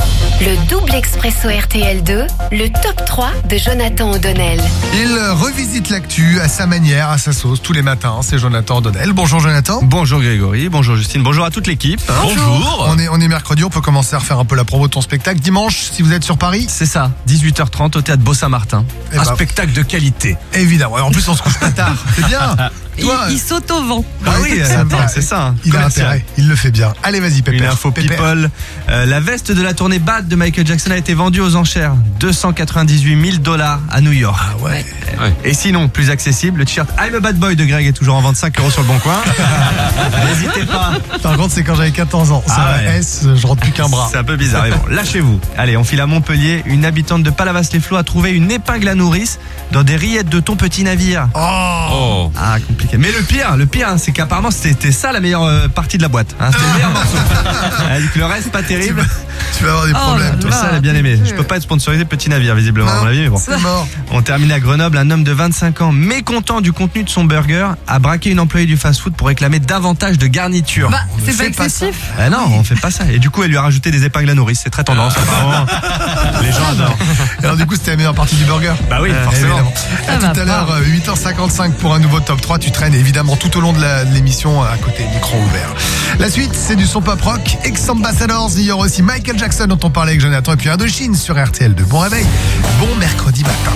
Le double expresso R T L deux, le top trois de Jonathan O'Donnell. Il revisite l'actu à sa manière, à sa sauce, tous les matins. C'est Jonathan O'Donnell. Bonjour Jonathan. Bonjour Grégory, bonjour Justine, bonjour à toute l'équipe. Bonjour. On est, on est mercredi, on peut commencer à refaire un peu la promo de ton spectacle. Dimanche, si vous êtes sur Paris. C'est ça, dix-huit heures trente au théâtre Beau-Saint-Martin. Eh un bah, spectacle de qualité. Évidemment, en plus on se couche pas tard, c'est bien. Toi, il, il saute au vent. Bah oui, c'est ça. Il a intérêt, il le fait bien. Allez, vas-y, Pépère. Une info people. Euh, la veste de la tournée Bad de Michael Jackson a été vendue aux enchères. deux cent quatre-vingt-dix-huit mille dollars à New York. Ah ouais. ouais. Et sinon, plus accessible, le t-shirt I'm a Bad Boy de Greg est toujours en vingt-cinq euros sur le bon coin. N'hésitez pas. Par contre, c'est quand j'avais quatorze ans. Ça ah ouais. S, je rentre plus qu'un bras. C'est un peu bizarre, mais bon, lâchez-vous. Allez, on file à Montpellier. Une habitante de Palavas-les-Flots a trouvé une épingle à nourrice dans des rillettes de ton petit navire. Oh, oh. Ah, compliqué. Mais le pire, le pire, hein, c'est qu'apparemment c'était ça la meilleure euh, partie de la boîte. Hein, c'était le meilleur morceau. Alors, le reste, pas terrible. Tu vas avoir des problèmes. Oh, toi. Ça, elle a bien aimé. Je peux pas être sponsorisé petit navire, visiblement, non, à mon avis, mais bon. C'est mort. On termine à Grenoble. Un homme de vingt-cinq ans, mécontent du contenu de son burger, a braqué une employée du fast-food pour réclamer davantage de garniture. Bah, c'est pas excessif. Ah non, on fait pas ça. Et du coup, elle lui a rajouté des épingles à nourrice. C'est très tendance. Apparemment. Les gens adorent. Alors du coup, c'était la meilleure partie du burger. Bah oui, euh, forcément. À tout à l'heure, huit heures cinquante-cinq pour un nouveau top trois. Tu traînes évidemment tout au long de, la, de l'émission à côté, micro ouvert. La suite, c'est du son pop rock. Ex-Ambassadors. Il y aura aussi Michael Jackson dont on parlait avec Jonathan. Et puis Indochine sur R T L deux. Bon réveil. Bon mercredi matin.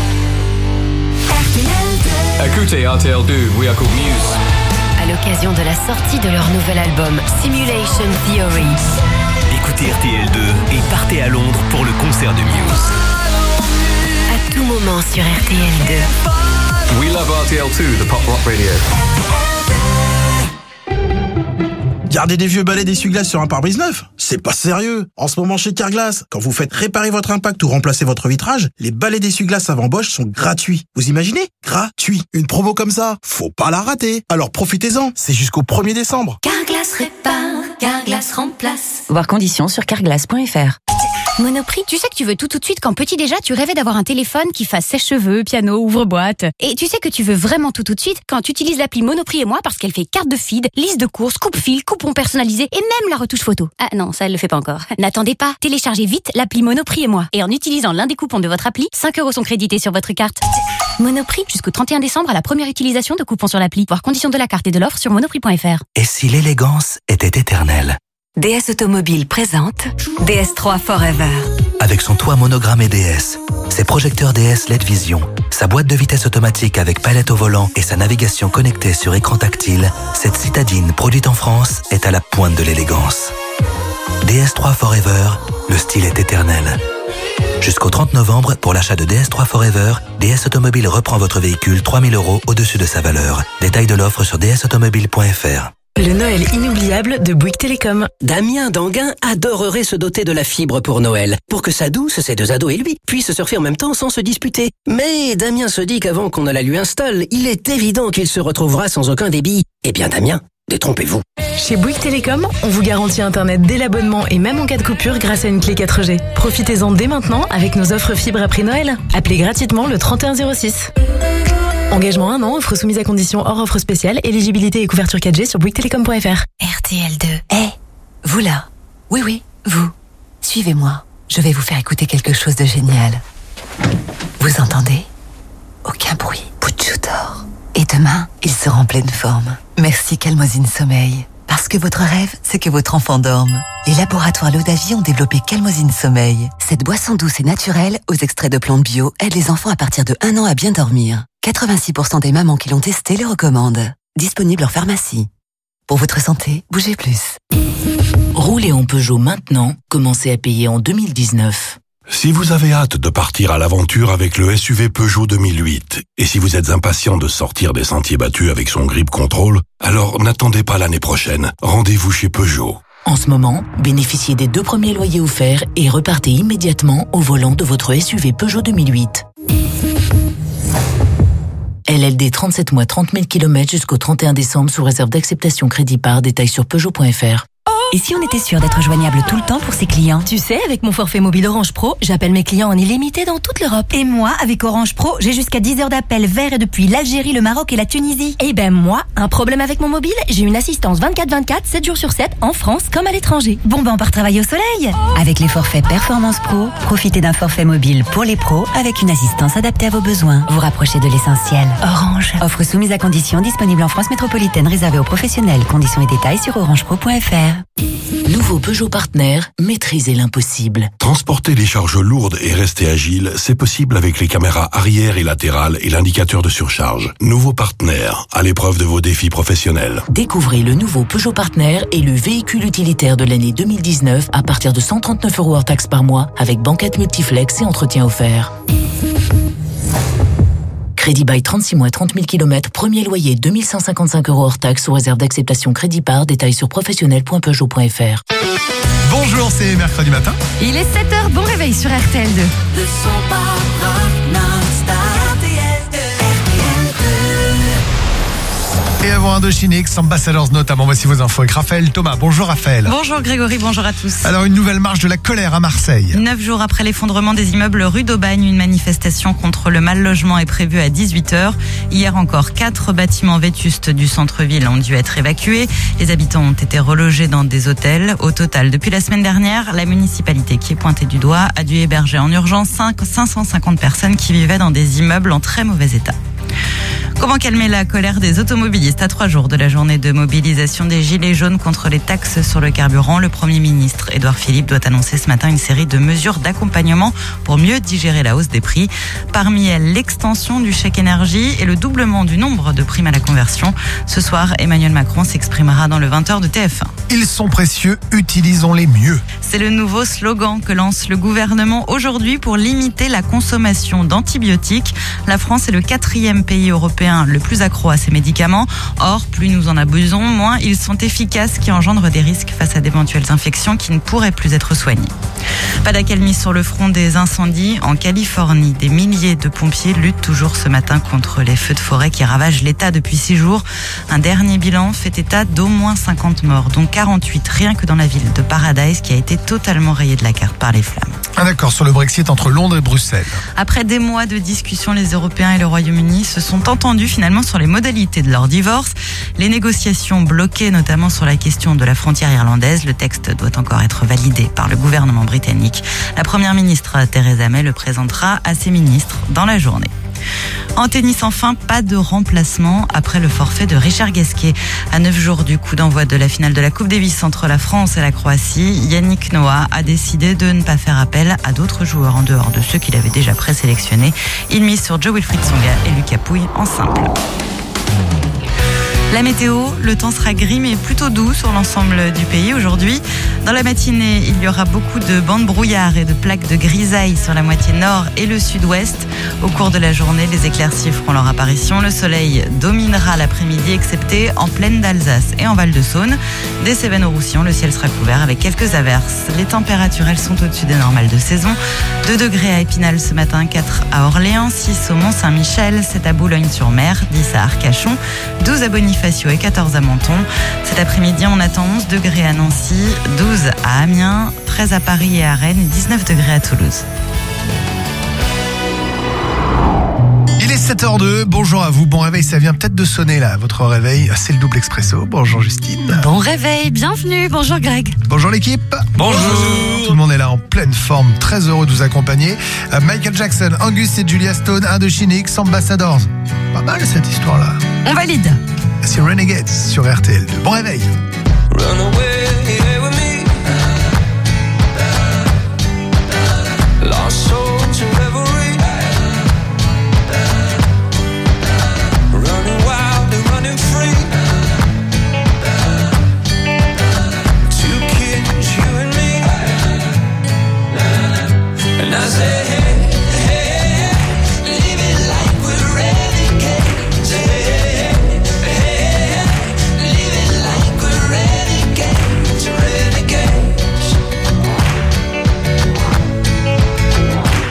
Écoutez R T L deux, we are good news. À l'occasion de la sortie de leur nouvel album Simulation Theory. Écoutez R T L deux et partez à Londres pour le concert de Muse. À tout moment sur R T L deux. We love R T L deux, the pop rock radio. Garder des vieux balais d'essuie-glace sur un pare-brise neuf, c'est c'est pas sérieux. En ce moment chez Carglass, quand vous faites réparer votre impact ou remplacer votre vitrage, les balais d'essuie-glace avant Bosch sont gratuits. Vous imaginez? Gratuit. Une promo comme ça, faut pas la rater. Alors profitez-en, c'est jusqu'au premier décembre. Carglass répare, Carglass remplace. Voir conditions sur carglass point f r. Monoprix, tu sais que tu veux tout tout de suite quand petit déjà tu rêvais d'avoir un téléphone qui fasse sèche-cheveux, piano, ouvre-boîte. Et tu sais que tu veux vraiment tout tout de suite quand tu utilises l'appli Monoprix et moi parce qu'elle fait carte de feed, liste de courses, coupe-fil, coupon personnalisé et même la retouche photo. Ah non, ça elle le fait pas encore. N'attendez pas, téléchargez vite l'appli Monoprix et moi. Et en utilisant l'un des coupons de votre appli, cinq euros sont crédités sur votre carte. Monoprix jusqu'au trente et un décembre à la première utilisation de coupons sur l'appli. Voir conditions de la carte et de l'offre sur monoprix point f r. Et si l'élégance était éternelle? D S Automobile présente D S trois Forever. Avec son toit monogrammé D S, ses projecteurs D S L E D Vision, sa boîte de vitesse automatique avec palette au volant et sa navigation connectée sur écran tactile, cette citadine produite en France est à la pointe de l'élégance. D S trois Forever, le style est éternel. Jusqu'au trente novembre, pour l'achat de D S trois Forever, D S Automobile reprend votre véhicule trois mille euros au-dessus de sa valeur. Détail de l'offre sur d s automobile point f r. Le Noël inoubliable de Bouygues Télécom. Damien d'Anguin adorerait se doter de la fibre pour Noël, pour que sa douce, ses deux ados et lui puissent surfer en même temps sans se disputer. Mais Damien se dit qu'avant qu'on ne la lui installe, il est évident qu'il se retrouvera sans aucun débit. Eh bien Damien, détrompez-vous. Chez Bouygues Télécom, on vous garantit Internet dès l'abonnement et même en cas de coupure grâce à une clé quatre G. Profitez-en dès maintenant avec nos offres fibres après Noël. Appelez gratuitement le trente et un zéro six. Engagement un an, offre soumise à conditions hors offre spéciale, éligibilité et couverture quatre G sur bouygues télécom point f r. R T L deux. Eh, hey, vous là. Oui, oui, vous. Suivez-moi. Je vais vous faire écouter quelque chose de génial. Vous entendez? Aucun bruit. Pouchou dort. Et demain, il sera en pleine forme. Merci Calmosine Sommeil. Parce que votre rêve, c'est que votre enfant dorme. Les laboratoires Lodavi ont développé Calmosine Sommeil. Cette boisson douce et naturelle, aux extraits de plantes bio, aide les enfants à partir de un an à bien dormir. quatre-vingt-six pour cent des mamans qui l'ont testé le recommandent. Disponible en pharmacie. Pour votre santé, bougez plus. Roulez en Peugeot maintenant, commencez à payer en deux mille dix-neuf. Si vous avez hâte de partir à l'aventure avec le S U V Peugeot deux mille huit, et si vous êtes impatient de sortir des sentiers battus avec son grip control, alors n'attendez pas l'année prochaine. Rendez-vous chez Peugeot. En ce moment, bénéficiez des deux premiers loyers offerts et repartez immédiatement au volant de votre S U V Peugeot deux mille huit. L L D trente-sept mois, trente mille kilomètres jusqu'au trente et un décembre sous réserve d'acceptation crédit par détail sur peugeot point f r. Et si on était sûr d'être joignable tout le temps pour ses clients? Tu sais, avec mon forfait mobile Orange Pro, j'appelle mes clients en illimité dans toute l'Europe. Et moi, avec Orange Pro, j'ai jusqu'à dix heures d'appel vers et depuis l'Algérie, le Maroc et la Tunisie. Et ben moi, un problème avec mon mobile, j'ai une assistance vingt-quatre vingt-quatre, sept jours sur sept, en France comme à l'étranger. Bon ben on part travailler au soleil. Avec les forfaits Performance Pro, profitez d'un forfait mobile pour les pros avec une assistance adaptée à vos besoins. Vous rapprochez de l'essentiel. Orange. Offre soumise à conditions, disponible en France métropolitaine, réservée aux professionnels. Conditions et détails sur orange pro point f r. Nouveau Peugeot Partner, maîtrisez l'impossible. Transporter les charges lourdes et rester agile, c'est possible avec les caméras arrière et latérales et l'indicateur de surcharge. Nouveau Partner, à l'épreuve de vos défis professionnels. Découvrez le nouveau Peugeot Partner et le véhicule utilitaire de l'année deux mille dix-neuf à partir de cent trente-neuf euros hors taxe par mois avec banquette multiflex et entretien offert. Crédit bail trente-six mois, trente mille kilomètres, premier loyer deux mille cent cinquante-cinq euros hors taxe sous réserve d'acceptation crédit par, détail sur professionnel point peugeot point f r. Bonjour, c'est mercredi matin. Il est sept heures, bon réveil sur R T L deux. Le son pas rock non-stop. R T L deux, R T L deux. Et avant Indochinix, Ambassadors notamment, voici vos infos avec Raphaël Thomas. Bonjour Raphaël. Bonjour Grégory, bonjour à tous. Alors une nouvelle marche de la colère à Marseille. Neuf jours après l'effondrement des immeubles rue d'Aubagne, une manifestation contre le mal logement est prévue à dix-huit heures. Hier encore, quatre bâtiments vétustes du centre-ville ont dû être évacués. Les habitants ont été relogés dans des hôtels. Au total, depuis la semaine dernière, la municipalité qui est pointée du doigt a dû héberger en urgence cinq cent cinquante personnes qui vivaient dans des immeubles en très mauvais état. Comment calmer la colère des automobilistes à trois jours de la journée de mobilisation des Gilets jaunes contre les taxes sur le carburant? Le Premier ministre Édouard Philippe doit annoncer ce matin une série de mesures d'accompagnement pour mieux digérer la hausse des prix. Parmi elles, l'extension du chèque énergie et le doublement du nombre de primes à la conversion. Ce soir, Emmanuel Macron s'exprimera dans le vingt heures de T F un. Ils sont précieux, utilisons-les mieux. C'est le nouveau slogan que lance le gouvernement aujourd'hui pour limiter la consommation d'antibiotiques. La France est le quatrième pays européen le plus accro à ces médicaments. Or, plus nous en abusons, moins ils sont efficaces, qui engendrent des risques face à d'éventuelles infections qui ne pourraient plus être soignées. Pas d'accalmie sur le front des incendies en Californie. Des milliers de pompiers luttent toujours ce matin contre les feux de forêt qui ravagent l'État depuis six jours. Un dernier bilan fait état d'au moins cinquante morts, dont quarante-huit rien que dans la ville de Paradise, qui a été totalement rayée de la carte par les flammes. Un accord sur le Brexit entre Londres et Bruxelles. Après des mois de discussions, les Européens et le Royaume-Uni se sont entendus finalement sur les modalités de leur divorce. Les négociations bloquées notamment sur la question de la frontière irlandaise. Le texte doit encore être validé par le gouvernement britannique. La première ministre Theresa May le présentera à ses ministres dans la journée. En tennis, enfin, pas de remplacement après le forfait de Richard Gasquet. À neuf jours du coup d'envoi de la finale de la Coupe Davis entre la France et la Croatie, Yannick Noah a décidé de ne pas faire appel à d'autres joueurs en dehors de ceux qu'il avait déjà présélectionnés. Il mise sur Jo-Wilfried Tsonga et Lucas Pouille en simple. La météo, le temps sera gris mais plutôt doux sur l'ensemble du pays aujourd'hui. Dans la matinée, il y aura beaucoup de bandes brouillard et de plaques de grisaille sur la moitié nord et le sud-ouest. Au cours de la journée, les éclaircies feront leur apparition. Le soleil dominera l'après-midi, excepté en plaine d'Alsace et en Val-de-Saône. Dès Cévennes-au-Roussillon, le ciel sera couvert avec quelques averses. Les températures, elles sont au-dessus des normales de saison. deux degrés à Épinal ce matin, quatre à Orléans, six au Mont-Saint-Michel, sept à Boulogne-sur-Mer, dix à Arcachon, douze à Bonifacio et quatorze à Menton. Cet après-midi, on attend onze degrés à Nancy, douze à Amiens, treize à Paris et à Rennes et dix-neuf degrés à Toulouse. Il est sept heures deux, bonjour à vous, bon réveil, ça vient peut-être de sonner là, votre réveil, c'est le double expresso. Bonjour Justine. Bon réveil, bienvenue, bonjour Greg. Bonjour l'équipe. Bonjour. Tout le monde est là en pleine forme, très heureux de vous accompagner. Euh, Michael Jackson, Angus et Julia Stone, Indochine, Ambassadors. Pas mal cette histoire-là. On valide. C'est Renegades sur R T L deux. Bon réveil. Run away with me. Lost soul to reverie. Running wild and running free. Two kids, you and me. And I say, hey, hey, live it like we're renegades. Hey, hey, live it like we're renegades, renegades.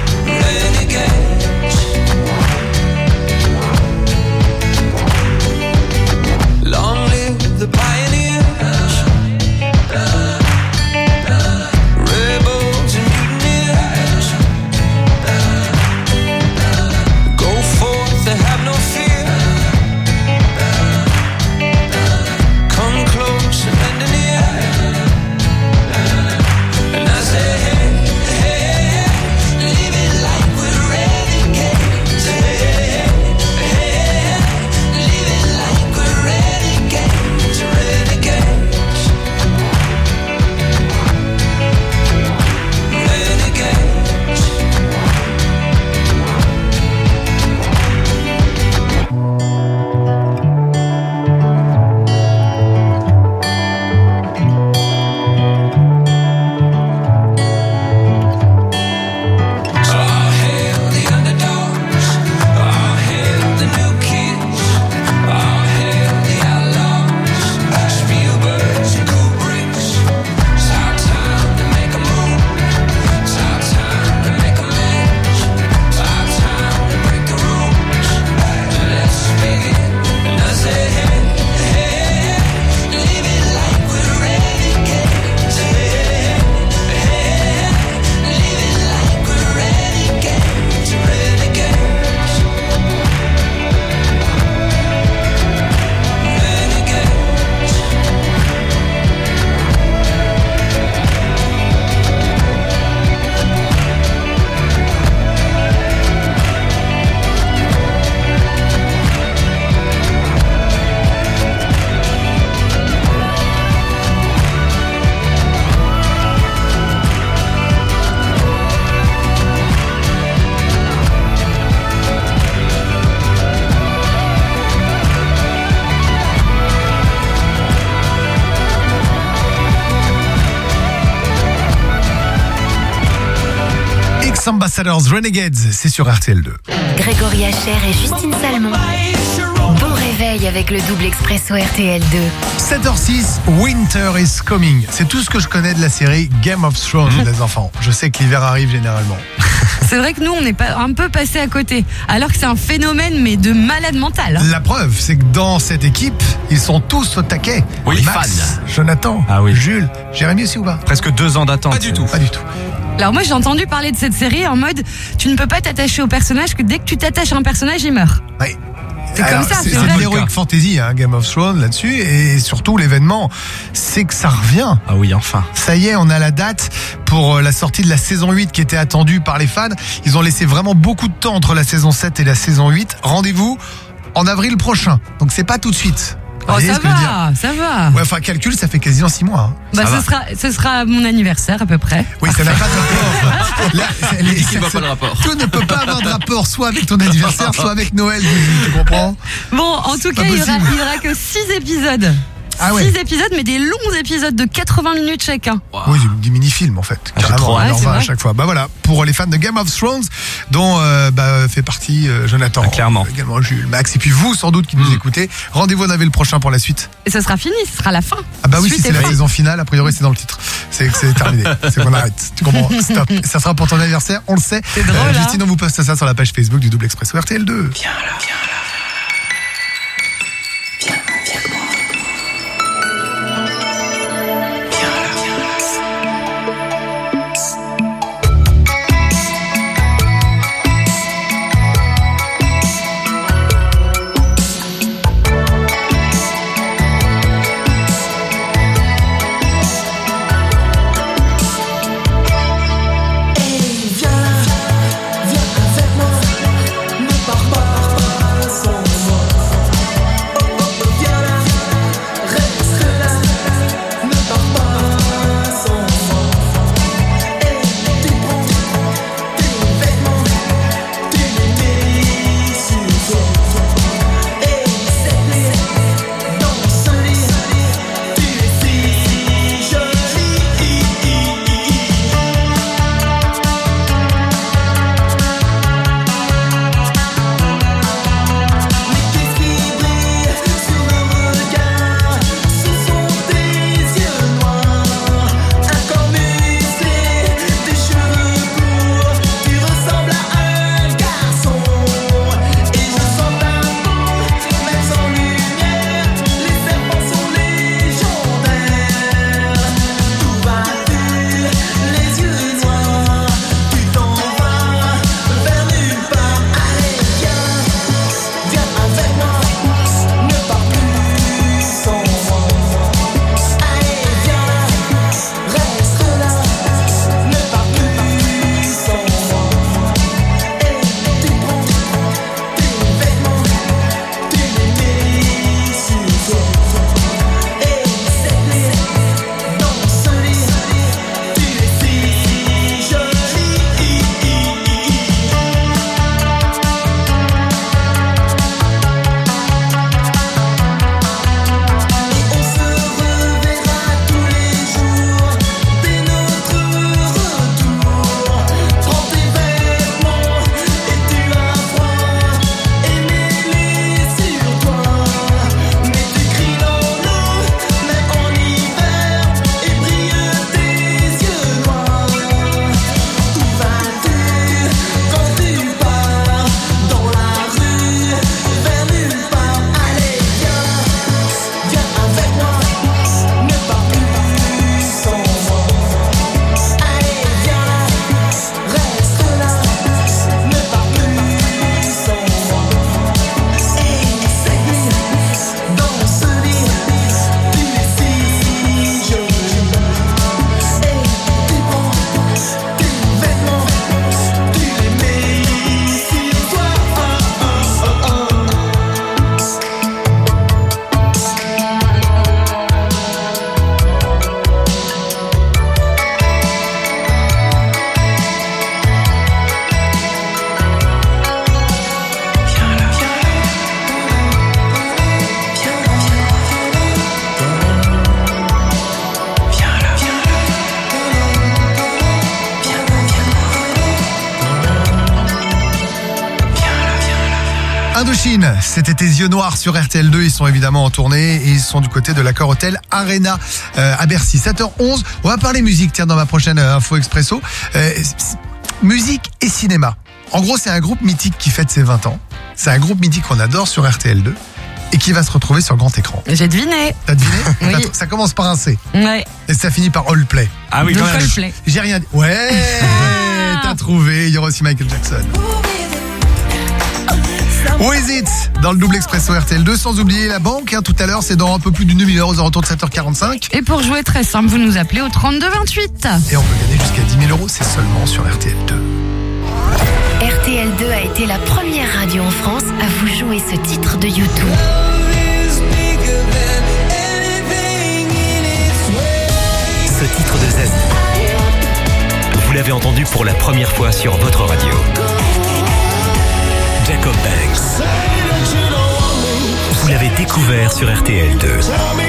Ambassadors Renegades, c'est sur R T L deux. Grégory Hacher et Justine Salmon. Bon réveil avec le double expresso R T L deux. sept heures six, Winter is coming. C'est tout ce que je connais de la série Game of Thrones, mmh. les enfants. Je sais que l'hiver arrive généralement. C'est vrai que nous, on est pas un peu passé à côté. Alors que c'est un phénomène, mais de malade mental. La preuve, c'est que dans cette équipe, ils sont tous au taquet. Oui, Max, fans. Jonathan, ah oui. Jules, Jérémy aussi ou pas? Presque deux ans d'attente. Pas du tout. Pas du tout. Alors moi, j'ai entendu parler de cette série en mode, tu ne peux pas t'attacher au personnage, que dès que tu t'attaches à un personnage, il meurt. Oui. C'est Alors, comme ça, c'est, c'est, c'est vrai. de l'heroic fantasy, hein, Game of Thrones là-dessus, et surtout l'événement, c'est que ça revient. Ah oui, enfin. Ça y est, on a la date pour la sortie de la saison huit qui était attendue par les fans. Ils ont laissé vraiment beaucoup de temps entre la saison sept et la saison huit. Rendez-vous en avril prochain. Donc c'est pas tout de suite. Oh, ça va, ça va. Ouais, enfin, calcul, ça fait quasiment six mois. Hein. Bah, ce sera, ce sera mon anniversaire à peu près. Oui, ça n'a pas de rapport. Là, les, ça, ça, pas de rapport. Tout ne peut pas avoir de rapport, soit avec ton anniversaire, soit avec Noël. Tu comprends? Bon, en tout cas, il y aura, il y aura que six épisodes. Ah ouais. six épisodes, mais des longs épisodes de quatre-vingts minutes chacun. Wow. Oui, des mini-films en fait. Ah, carrément, ouais, enfin, à chaque fois. Bah voilà, pour les fans de Game of Thrones, dont euh, bah, fait partie euh, Jonathan, ah, clairement. Euh, également Jules, Max, et puis vous sans doute qui nous mmh. écoutez. Rendez-vous en avril prochain pour la suite. Et ça sera fini, ce sera la fin. Ah bah oui, Suite si c'est la saison finale, a priori c'est dans le titre. C'est, c'est terminé, c'est qu'on arrête. Tu comprends? Stop. Ça sera pour ton anniversaire, on le sait. C'est drôle. Euh, Justine, on vous poste ça sur la page Facebook du Double Expresso R T L deux. Viens là, viens là. Viens, viens avec moi. Viens, viens avec moi, ne pars pas Indochine, c'était tes yeux noirs sur R T L deux. Ils sont évidemment en tournée et ils sont du côté de l'Accor Hotel Arena euh, à Bercy. sept heures onze, on va parler musique, tiens, dans ma prochaine euh, info expresso. Euh, musique et cinéma. En gros, c'est un groupe mythique qui fête ses vingt ans. C'est un groupe mythique qu'on adore sur R T L deux et qui va se retrouver sur grand écran. J'ai deviné. T'as deviné? Oui. Ça commence par un C. Ouais. Et ça finit par All Play. Ah oui, quand même. Coldplay. J'ai rien dit. Ouais, Ah. t'as trouvé. Il y aura aussi Michael Jackson. Où is it? Dans le double expresso R T L deux, sans oublier la banque. Hein, tout à l'heure, c'est dans un peu plus d'une demi-heure aux alentours de sept heures quarante-cinq. Et pour jouer très simple, vous nous appelez au trente-deux vingt-huit. Et on peut gagner jusqu'à dix mille euros, c'est seulement sur R T L deux. R T L deux a été la première radio en France à vous jouer ce titre de YouTube. Ce titre de Zazie, vous l'avez entendu pour la première fois sur votre radio. Jacob Banks, vous l'avez découvert sur R T L deux.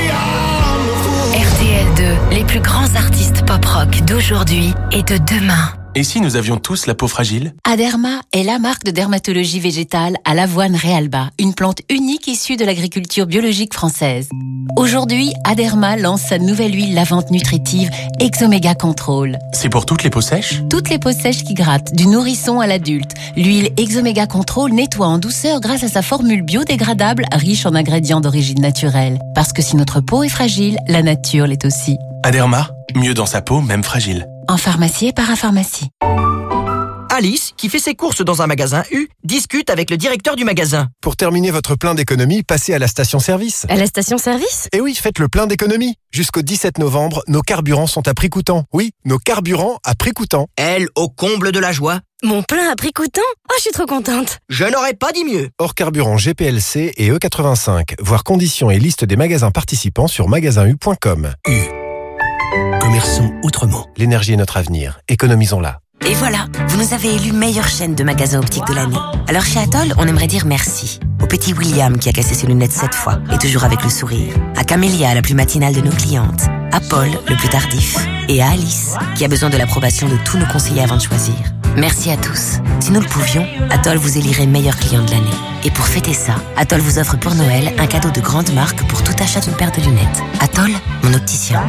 R T L deux, les plus grands artistes pop-rock d'aujourd'hui et de demain. Et si nous avions tous la peau fragile? Aderma est la marque de dermatologie végétale à l'avoine Realba, une plante unique issue de l'agriculture biologique française. Aujourd'hui, Aderma lance sa nouvelle huile lavante nutritive Exomega Control. C'est pour toutes les peaux sèches? Toutes les peaux sèches qui grattent, du nourrisson à l'adulte. L'huile Exomega Control nettoie en douceur grâce à sa formule biodégradable riche en ingrédients d'origine naturelle. Parce que si notre peau est fragile, la nature l'est aussi. Aderma, mieux dans sa peau, même fragile. En pharmacie et parapharmacie. Alice, qui fait ses courses dans un magasin U, discute avec le directeur du magasin. Pour terminer votre plein d'économie, passez à la station-service. À la station-service? Eh oui, faites le plein d'économie. Jusqu'au dix-sept novembre, nos carburants sont à prix coûtant. Oui, nos carburants à prix coûtant. Elle, au comble de la joie. Mon plein à prix coûtant? Oh, je suis trop contente. Je n'aurais pas dit mieux. Hors carburant G P L C et E quatre-vingt-cinq. Voir conditions et liste des magasins participants sur magasin u point com. U. Commerçons autrement. L'énergie est notre avenir. Économisons-la. Et voilà, vous nous avez élu meilleure chaîne de magasins optiques de l'année. Alors chez Atoll, on aimerait dire merci. Au petit William qui a cassé ses lunettes sept fois et toujours avec le sourire. À Camélia, la plus matinale de nos clientes. À Paul, le plus tardif. Et à Alice, qui a besoin de l'approbation de tous nos conseillers avant de choisir. Merci à tous. Si nous le pouvions, Atoll vous élirait meilleur client de l'année. Et pour fêter ça, Atoll vous offre pour Noël un cadeau de grande marque pour tout achat d'une paire de lunettes. Atoll, mon opticien.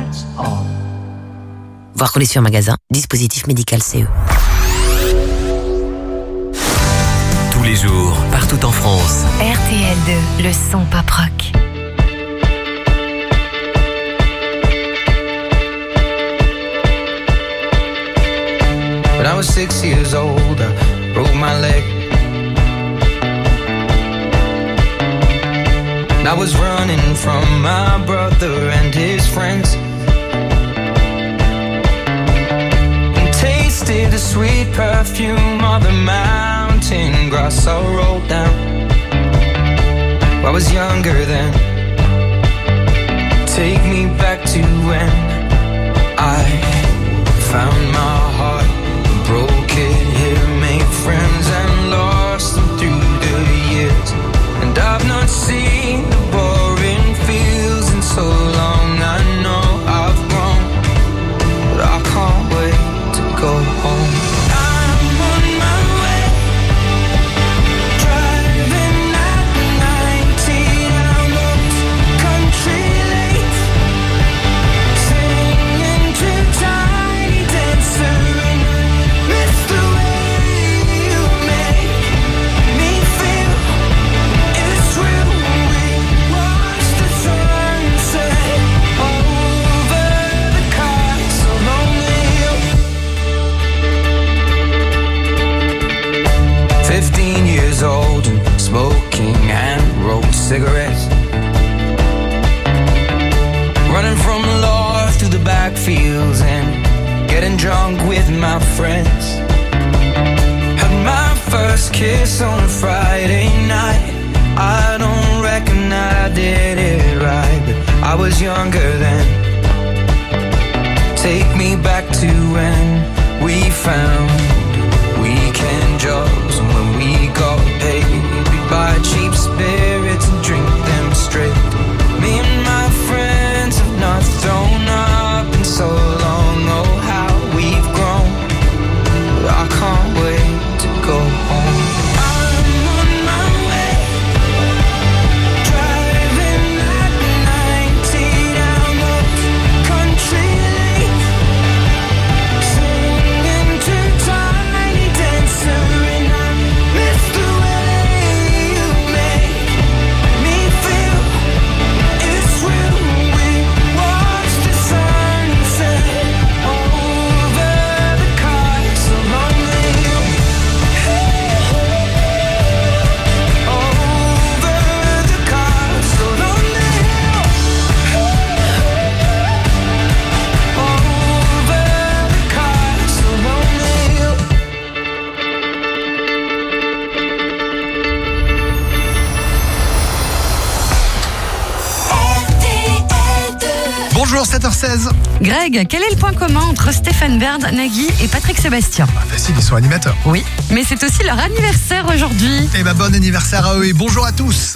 Voir conditions en magasin, dispositif médical C E. Tous les jours, partout en France. R T L deux, le son pop-rock. When I was six years old, I broke my leg. And I was running from my brother and his friends. Tasted the sweet perfume of the mountain grass I rolled down. I was younger then. Take me back to when I found my heart, broke it here, made friends and lost them through the years. And I've not seen the boring fields in so long. I know I've grown, but I can't wait to go home. I'm on my way, driving at nineteen out of country lanes, singing to Tiny Dancer and miss the way you make me feel. It's real. We watch the sunset over the castle on the hill. Fifteen years old and smoking hand-rolled cigarettes, running from the law through the backfields and getting drunk with my friends. Had my first kiss on a Friday night. I don't reckon I did it right, but I was younger then. Take me back to when we found weekend jobs and when we got paid. We'd buy cheap spirits and drink them straight. Me and my friends have not thrown up in so long. Oh, how we've grown, but I can't wait to go home. I'm on my way, Bonjour, sept heures seize. Greg, quel est le point commun entre Stéphane Bern, Nagui et Patrick Sébastien? Bah, facile, ils sont animateurs. Oui, mais c'est aussi leur anniversaire aujourd'hui. Eh ben, bon anniversaire à eux et bonjour à tous.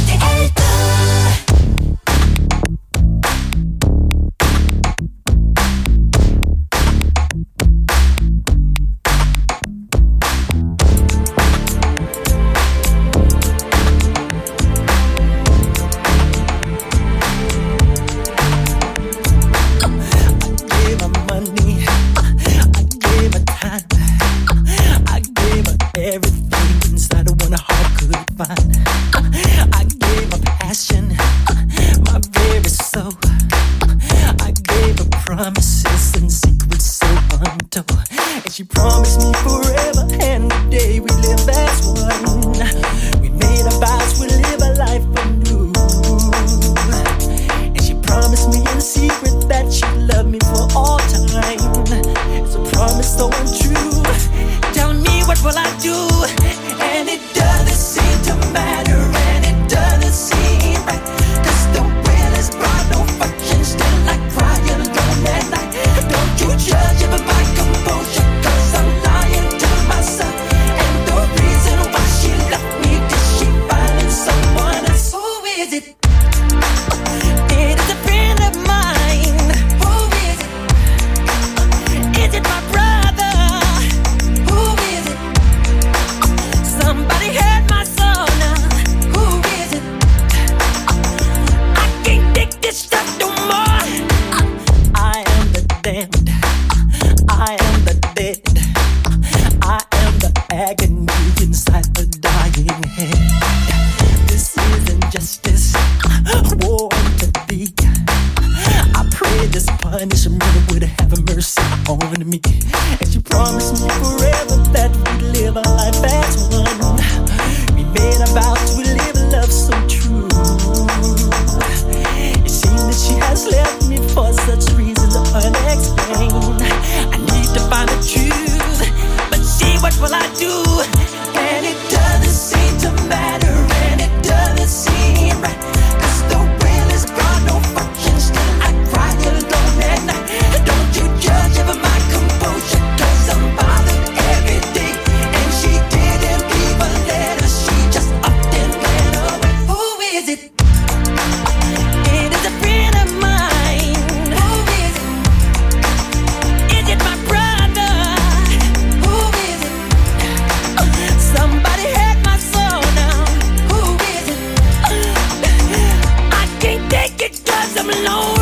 Everything inside of one heart could find. I gave my passion, my very soul. I gave her promises and secrets so untold. And she promised me forever and the day we live as one. We made our vows, we live a life anew. And she promised me in secret that she'd love me for all time. It's a promise so untrue. Tell me, what will I do? And it doesn't seem to matter, and it doesn't seem right. Cause the will is brought no function, still I cry alone at night. Don't you judge it by my composure, cause I'm lying to myself. And the reason why she left me, did she find someone else? Who is it? It is a friend of mine. Who is it? Is it my brother? Somebody heard my soul now. Who is it? I can't take this stuff no more. I am the damned. I am the dead. I am the agony inside a dying head. This isn't justice. War to be. I pray this punishment would have mercy on me. And she promised me forever that we'd live a life as one. We made a vow to live a love so true. It seems that she has left me for such reasons unexplained. I need to find the truth, but see, what will I do? And it doesn't seem to matter, and it doesn't seem right. Cause the will is gone, no function, still I cry alone at night. Don't you judge over my composure, cause I'm bothered every day. And she didn't leave a letter, she just upped and went away. Who is it? It is a friend of mine. Who is it? Is it my brother? Who is it? Somebody hurt my soul now. Who is it? I can't take it cause I'm alone.